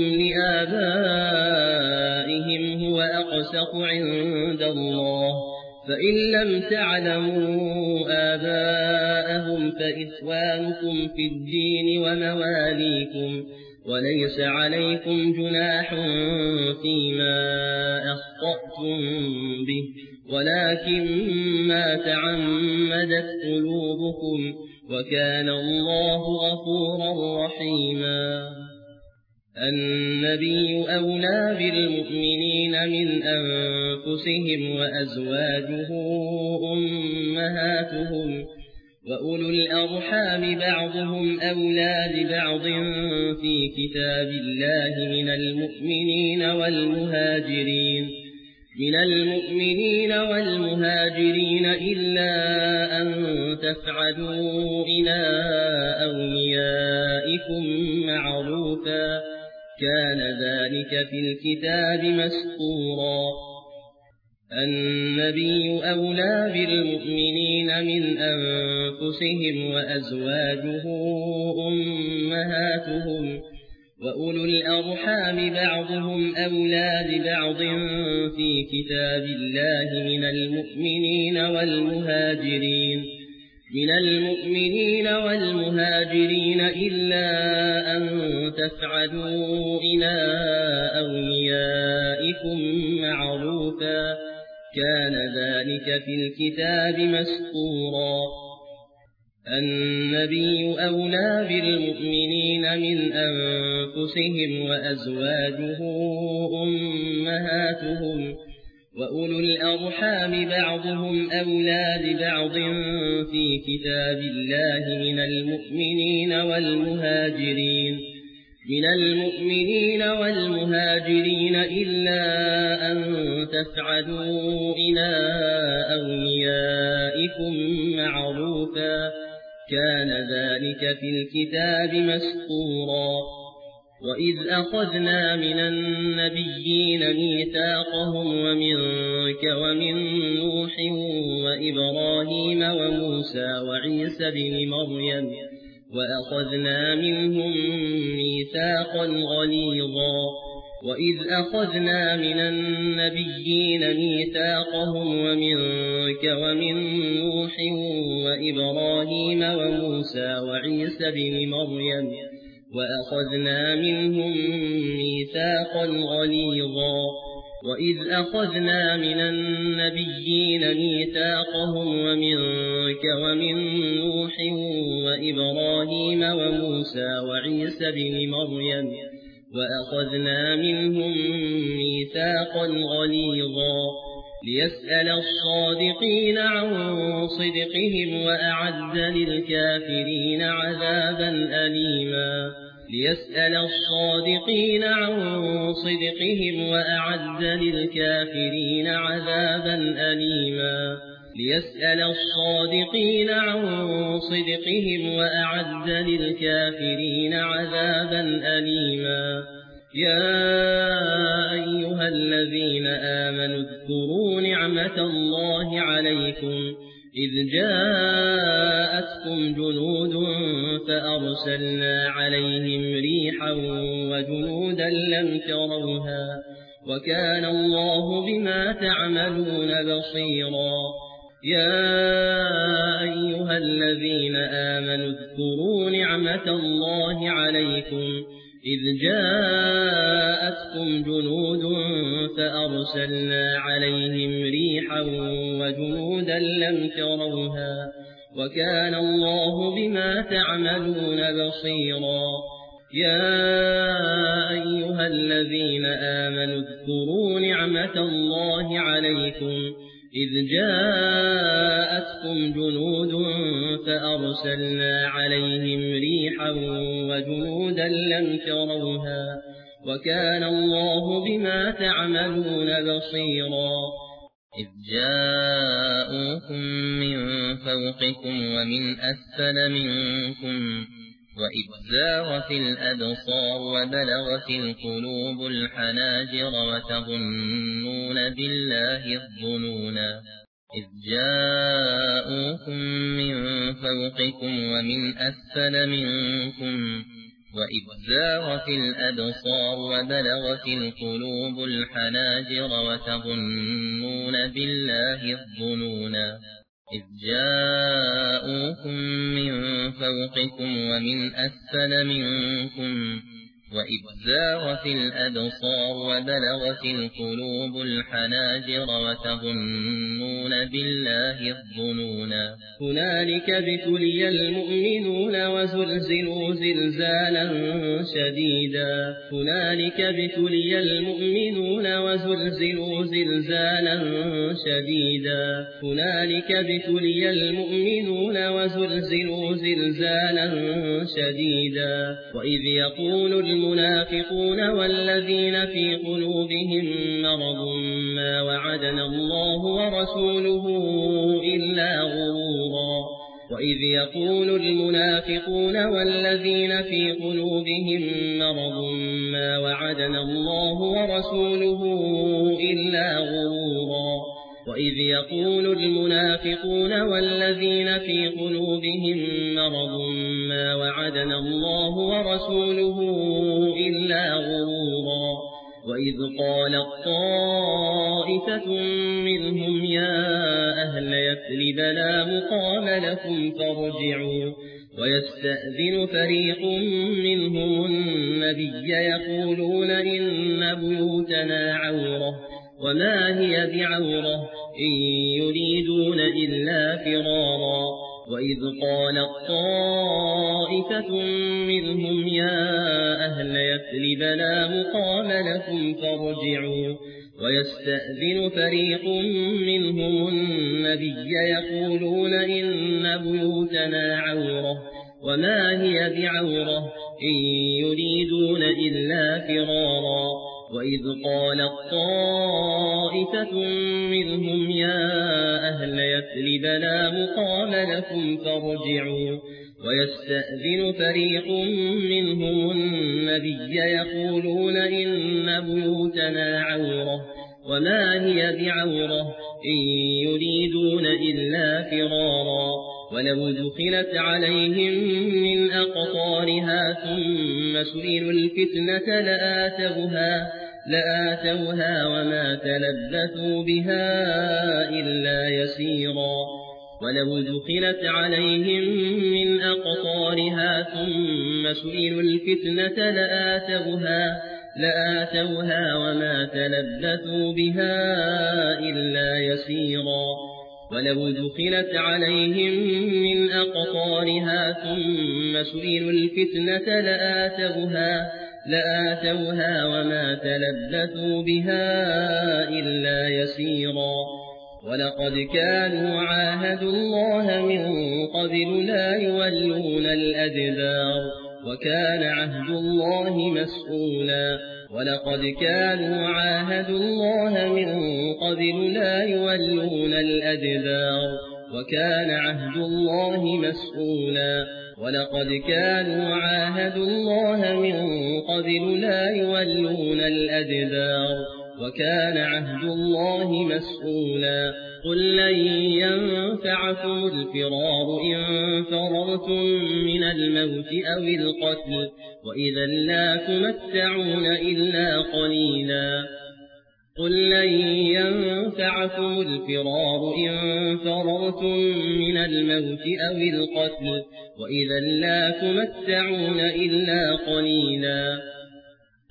لآبائهم هو أقسط عند الله فإن لم تعلموا آباءهم فإخوانكم في الدين ومواليكم وليس عليكم جناح فيما أخطأتم به ولكن ما تعمدت قلوبكم وكان الله غفورا رحيما النبي أولى بالمؤمنين من أنفسهم وأزواجه أمهاتهم وأولو الأرحام بعضهم أولى ببعض في كتاب الله من المؤمنين والمهاجرين إلا أن تفعلوا إلى أوليائكم معروفا كان ذلك في الكتاب مسطورا النبي أولى بالمؤمنين من أنفسهم وأزواجه أمهاتهم وأولو الأرحام بعضهم أولى ببعض في كتاب الله من المؤمنين والمهاجرين إلا أن تفعلوا إلى أوليائكم معروفا كان ذلك في الكتاب مسطورا النبي أولى بالمؤمنين من أنفسهم وأزواجه أمهاتهم وأولو الأرحام بعضهم أولى ببعض في كتاب الله من المؤمنين والمهاجرين إلا أن تفعلوا إلى أوليائكم معروفا كان ذلك في الكتاب مسطورا وإذ أخذنا من النبيين ميثاقهم ومنك ومن نوح وإبراهيم وموسى وعيسى بن مريم وأخذنا منهم ميثاقا غليظا وإذ أخذنا من النبيين ميثاقهم ومنك ومن نوح وإبراهيم وموسى وعيسى بن مريم وأخذنا منهم ميثاقا غليظا وإذ أخذنا من النبيين ميثاقهم ومنك ومن نوح وإبراهيم وموسى وعيسى بن مريم وأخذنا منهم ميثاقا غليظا ليسأل الصادقين عن صدقهم وأعد للكافرين عذابا أليما ليسأل الصادقين عن صدقهم وأعد للكافرين عذابا أليما ليسأل الصادقين عن صدقهم وأعد للكافرين عذابا أليما يا أيها الذين آمنوا اذكروا نعمة الله عليكم إذ جاءتكم جنود فأرسلنا عليهم ريحا وجنودا لم تروها وكان الله بما تعملون بصيرا يا أيها الذين آمنوا اذكروا نعمة الله عليكم إذ جاءتكم جنود فأرسلنا عليهم ريحا وجنودا لم تروها وكان الله بما تعملون بصيرا يا أيها الذين آمنوا اذكروا نعمة الله عليكم إذ جاءتكم جنود فأرسلنا عليهم ريحا وجنودا لم تروها وكان الله بما تعملون بصيرا إذ جاءوكم من فوقكم ومن أسفل منكم وإذ زاغت الأبصار وبلغت القلوب الحناجر وتظنون بالله الظنونا إذ جاءوكم من فوقكم ومن أسفل منكم وإذ زاغت الأبصار وبلغت القلوب الحناجر وتظنون بالله الظنونا إذ جاءوكم من فوقكم ومن أسفل منكم وإذ زاغت الأبصار وبلغت القلوب الحناجر وتظنون بالله الظنونا هنالك ابتلي المؤمنون وزلزلوا زلزالا شديدا هنالك ابتلي المؤمنون وزلزلوا زلزالا شديدا هنالك ابتلي المؤمنون وزلزلوا زلزالا شديدا وإذ يقول المنافقون والذين في قلوبهم مرض ما وعدنا الله ورسوله إلا غرورا وإذ يقول المنافقون والذين في قلوبهم مرض ما وعدنا الله ورسوله إلا غرورا وإذ يقول المنافقون والذين في قلوبهم مرض ما وعدنا الله ورسوله إلا غرورا وإذ قالت طائفة منهم يا أهل يثرب لا مقام لكم فارجعوا ويستأذن فريق منهم النبي يقولون إن بيوتنا عورة وما هي بعورة إن يريدون إلا فرارا وإذ قالت طائفة منهم يا أهل يثرب لا مقام لكم فارجعوا ويستأذن فريق منهم النبي يقولون إن بيوتنا عورة وما هي بعورة إن يريدون إلا فرارا وإذ قالت طائفة منهم يا أهل يثرب لا مقام لكم فارجعوا ويستأذن فريق منهم النبي يقولون إن بيوتنا عورة وما هي بعورة إن يريدون إلا فرارا ولو دخلت عليهم من أقطارها ثم سئلوا الفتنة لآتوها وما تلبثوا بها إلا يسيرا ولو دخلت عليهم من أقطارها ثم سئلوا الفتنة لآتوها وما تلبثوا بها إلا يسيرا ولو دخلت عليهم من أقطارها ثم سئلوا الفتنة لآتوها وما تلبثوا بها إلا يسيرا ولقد كانوا عاهدوا الله من قبل لا يولون الأدبار وكان عهد الله مسؤولا ولقد كانوا عاهدوا الله من قبل لا يولون الأدبار وكان عهد الله مسؤولا ولقد كانوا عاهدوا الله من قبل لا يولون الأدبار وكان عهد الله مسؤولا قل لن ينفعكم الفرار إن فررتم من الموت أو القتل وإذا لا تمتعون إلا قليلا قل لن ينفعكم الفرار إن فررتم من الموت أو القتل وإذا لا تمتعون إلا قليلا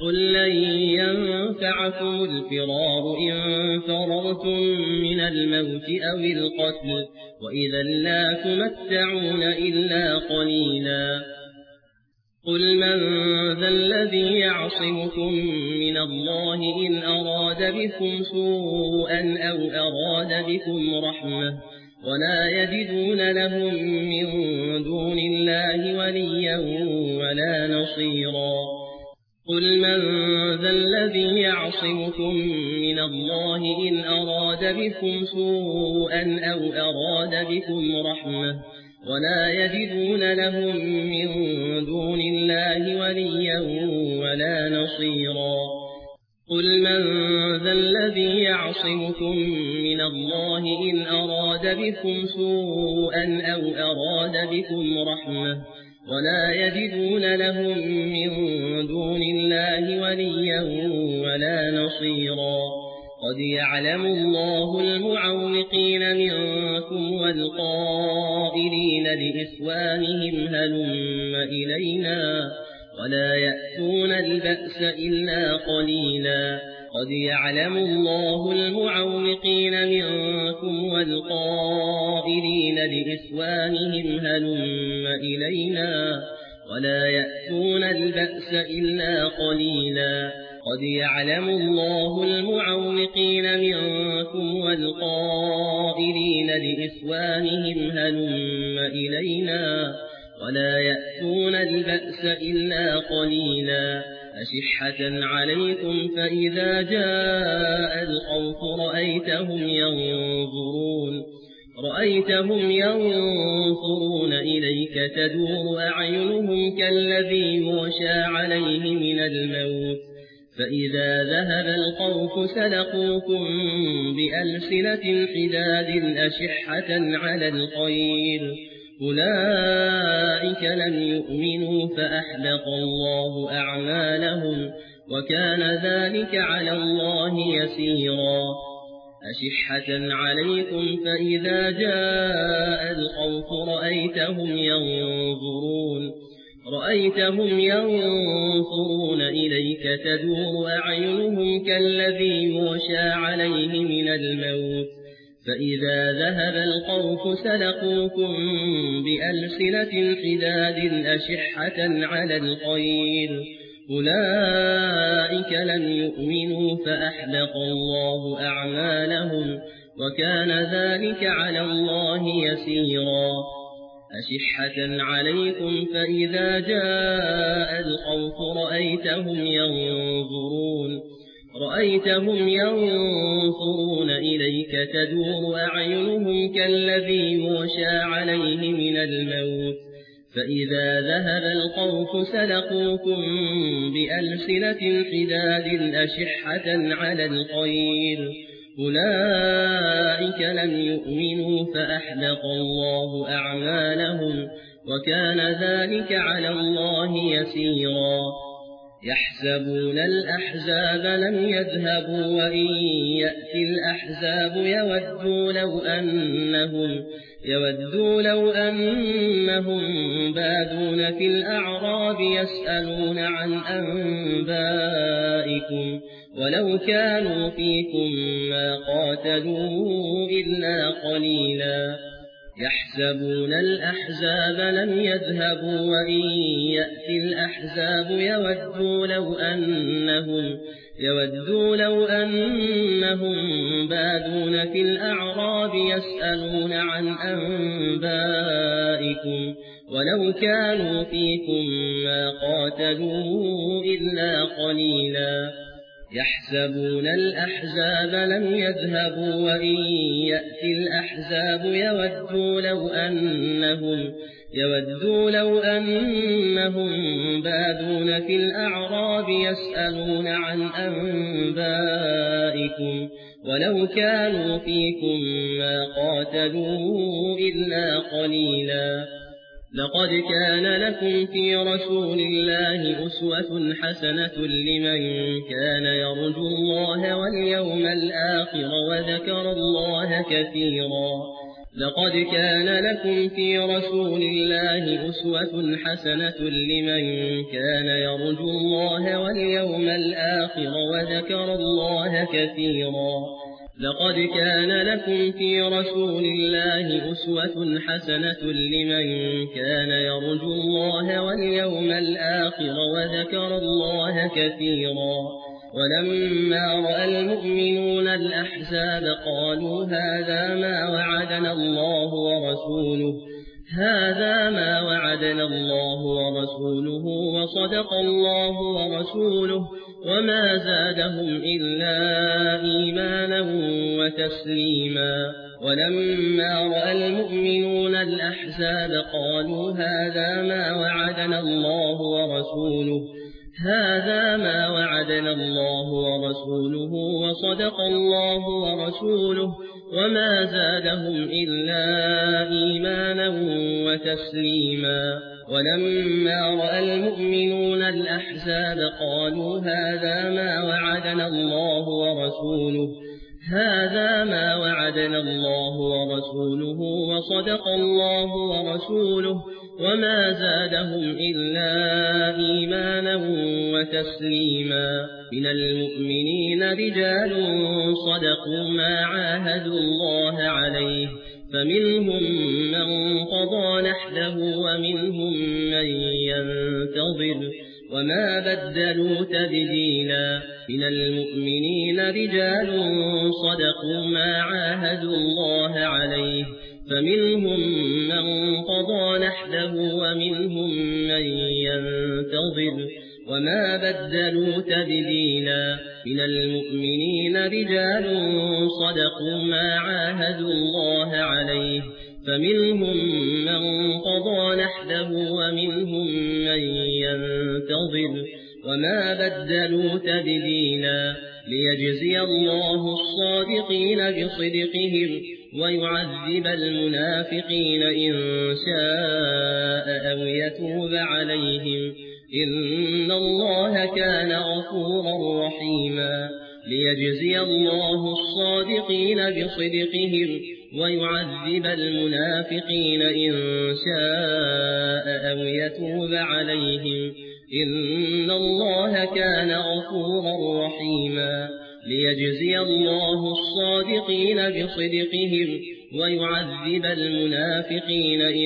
قل لن ينفعكم الفرار إن فررتم من الموت أو القتل وإذا لا تمتعون إلا قليلا قل من ذا الذي يعصمكم من الله إن أراد بكم سوءا أو أراد بكم رحمة ولا يجدون لهم من دون الله وليا ولا نصيرا قل من ذا الذي يعصمكم من الله إن أراد بكم سوءا أو أراد بكم رحمة ولا يجدون لهم من دون الله وليا ولا نصيرا قل من ذا الذي يعصمكم من الله إن أراد بكم سوءا أو أراد بكم رحمة ولا يجدون لهم من دون الله وليا ولا نصيرا قد يعلم الله المعوقين منكم والقائلين لإخوانهم هلم إلينا ولا يأتون البأس إلا قليلا قد يعلم الله المعوقين منكم والقائلين لإخوانهم هلم إلينا ولا يأتون البأس إلا قليلا قد يعلم الله المعوقين منكم والقائلين لإخوانهم هلم إلينا ولا يأتون البأس إلا قليلا أشحة عليكم فإذا جاء الخوف رأيتهم ينظرون إليك تدور أعينهم كالذي يغشى عليه من الموت فإذا ذهب الخوف سلقوكم بألسنة حداد أشحة على الخير أولئك لم يؤمنوا فأحبط الله أعمالهم وكان ذلك على الله يسيرا أشحة عليكم فإذا جاء الخوف رأيتهم ينظرون إليك تدور أعينهم كالذي يغشى عليه من الموت فإذا ذهب الخوف سلقوكم بألسنة حداد أشحة على الخير أولئك لم يؤمنوا فأحبط الله أعمالهم وكان ذلك على الله يسيرا أشحة عليكم فإذا جاء الخوف رأيتهم ينظرون إليك تدور أعينهم كالذي يغشى عليه من الموت فإذا ذهب الخوف سلقوكم بألسنة حداد أشحة على الخير أولئك لم يؤمنوا فأحبط الله أعمالهم وكان ذلك على الله يسيرا يحسبون الأحزاب لم يذهبوا وإن يأتي الأحزاب يودوا لو أنهم بادون في الأعراب يسألون عن أنبائكم ولو كانوا فيكم ما قاتلوا إلا قليلا يحسبون الأحزاب لم يذهبوا وإن يأتي الأحزاب يودوا لو أنهم بادون في الأعراب يسألون عن أنبائكم ولو كانوا فيكم ما قاتلوا إلا قليلا يحسبون الأحزاب لم يذهبوا وإن يأتي الأحزاب يودوا لو أنهم بادون في الأعراب يسألون عن أنبائكم ولو كانوا فيكم ما قاتلوا إلا قليلا لقد كان لكم في رسول الله أسوة حسنة لمن كان يرجو الله واليوم الآخر وذكر الله كثيرا لقد كان لكم في رسول الله أسوة حسنة لمن كان يرجو الله واليوم الآخر وذكر الله كثيرا. لقد كان لكم في رسول الله أسوة حسنة لمن كان يرجو الله واليوم الآخر وذكر الله كثيرا. ولما رأى المؤمنون الأحزاب قالوا هذا ما وعدنا الله ورسوله وصدق الله ورسوله وما زادهم إلا إيمانا وتسليما. ولما رأى المؤمنون الأحزاب قالوا هذا ما وعدنا الله ورسوله وصدق الله ورسوله وما زادهم إلا إيمانا وتسليما. ولما رأى المؤمنون الأحزاب قالوا هذا ما وعدنا الله ورسوله وصدق الله ورسوله وما زادهم إلا إيمانا وتسليما. من المؤمنين رجال صدقوا ما عاهدوا الله عليه فمنهم من قضى نحبه ومنهم من ينتظر وما بدلوا تبديلا. من المؤمنين رجال صدقوا ما عاهدوا الله عليه فمنهم من قضى نحبه ومنهم من ينتظر وما بدلوا تبديلا. من المؤمنين رجال صدقوا ما عاهدوا الله عليه فمنهم من قضى نحبه ومنهم من ينتظر وما بدلوا تبديلا. ليجزي الله الصادقين بصدقهم ويعذب المنافقين إن شاء أو يتوب عليهم إن الله كان غفورا رحيما. ليجزي الله الصادقين بصدقهم ويعذب المنافقين إن شاء أو يتوب عليهم إن الله كان غفورا رحيما. ليجزي الله الصادقين بصدقهم ويعذب المنافقين إن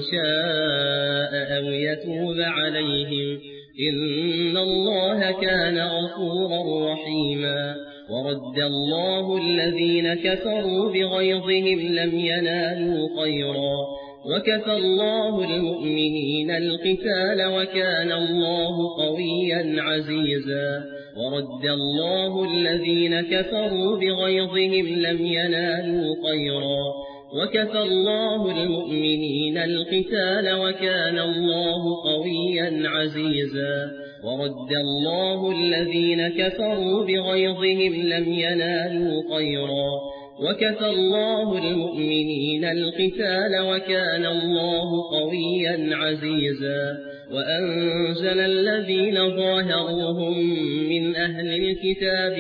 شاء أو يتوب عليهم إن الله كان غفورا رحيما. ورد الله الذين كفروا بغيظهم لم ينالوا خيرا وكفى الله المؤمنين القتال وكان الله قويا عزيزا. ورد الله الذين كفروا بغيظهم لم ينالوا خيرا وكفى الله المؤمنين القتال وكان الله قويا عزيزا. ورد الله الذين كفروا بغيظهم لم ينالوا خيرا وكفى الله المؤمنين القتال وكان الله قويا عزيزا. وأنزل الذين ظاهروهم من أهل الكتاب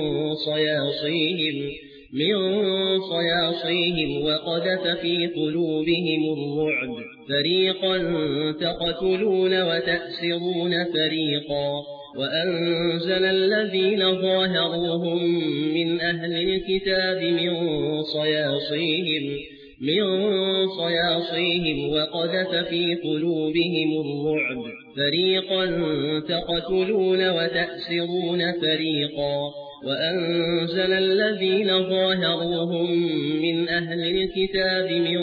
من صياصيهم وقذف في قلوبهم الرعب فريقا تقتلون وتأسرون فريقا. وأنزل الذين ظاهروهم من أهل الكتاب من صياصيهم وقذف في قلوبهم الرعب فريقا تقتلون وتأسرون فريقا. وأنزل الذين ظاهروهم من أهل الكتاب من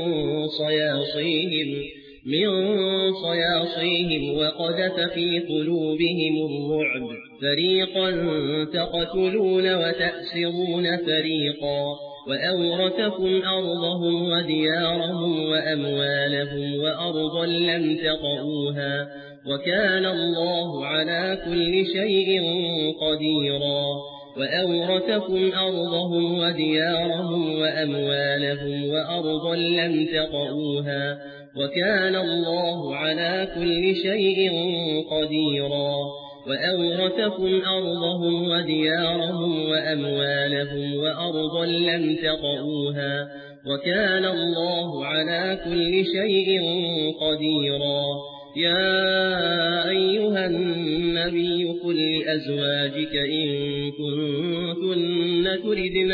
صياصيهم وقذف في قلوبهم الرعب فريقا تقتلون وتأسرون فريقا. وأورثكم أرضهم وديارهم وأموالهم وأرضا لم تطئوها وكان الله على كل شيء قديرا. وأورثكم أرضهم وديارهم وأموالهم وأرضا لم تطئوها وكان الله على كل شيء قديرا. وأورثكم أرضهم وديارهم وأموالهم وأرضا لم تطئوها وكان الله على كل شيء قديرا. يا أيها النبي قل لأزواجك إن كنتن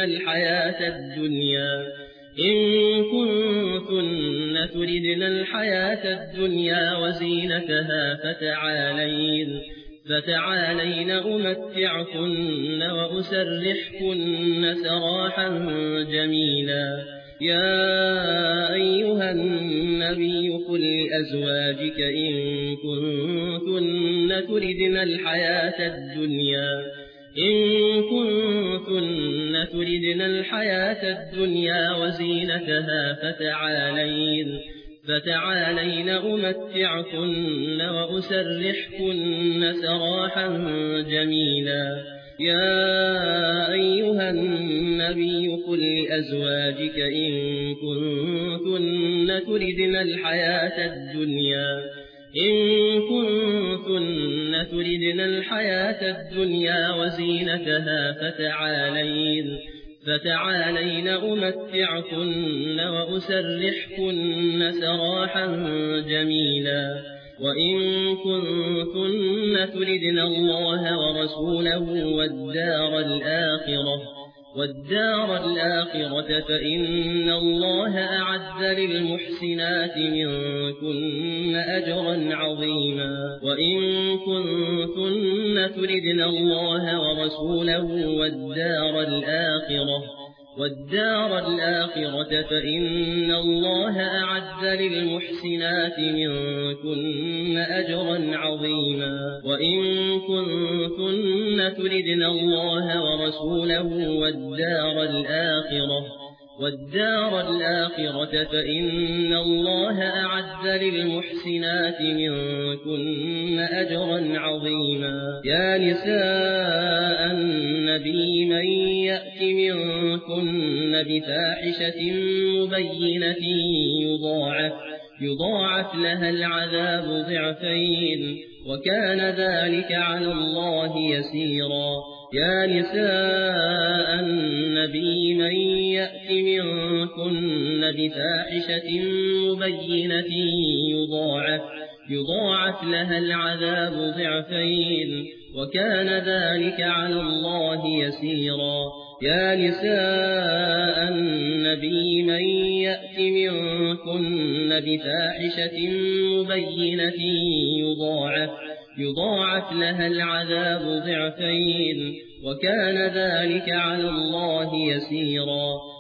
تردن الحياة الدنيا وزينتها فتعالين أمتعكن وأسرحكن سراحا جميلا. يا أيها النبي قل لأزواجك إن كنتن تردن الحياة الدنيا وزينتها فتعالين أمتعكن وأسرحكن سراحا جميلا. يا أيها النبي قل لأزواجك إن كنتن تردن الحياة الدنيا وزينتها فتعالين أمتعكن وأسرحكن سراحا جميلا. وإن كنتن تردن الله ورسوله والدار الآخرة فإن الله أعد للمحسنات منكن أجرا عظيما. وإن كنتن تردن الله ورسوله والدار الآخرة فإن الله أعد للمحسنات منكن أجرا عظيما. وإن كنتن تردن الله ورسوله والدار الآخرة فإن الله أعد للمحسنات منكن أجرا عظيما. يا نساء النبي من يأت منكن بفاحشة مبينة يضاعف لها العذاب ضعفين وكان ذلك على الله يسيرا. يا نساء النبي من يأت منكن بفاحشة مبينة يضاعف لها العذاب ضعفين وكان ذلك على الله يسيرا. يا نساء النبي من يأت منكن بفاحشة مبينة يضاعف لها العذاب ضعفين وكان ذلك على الله يسيرا.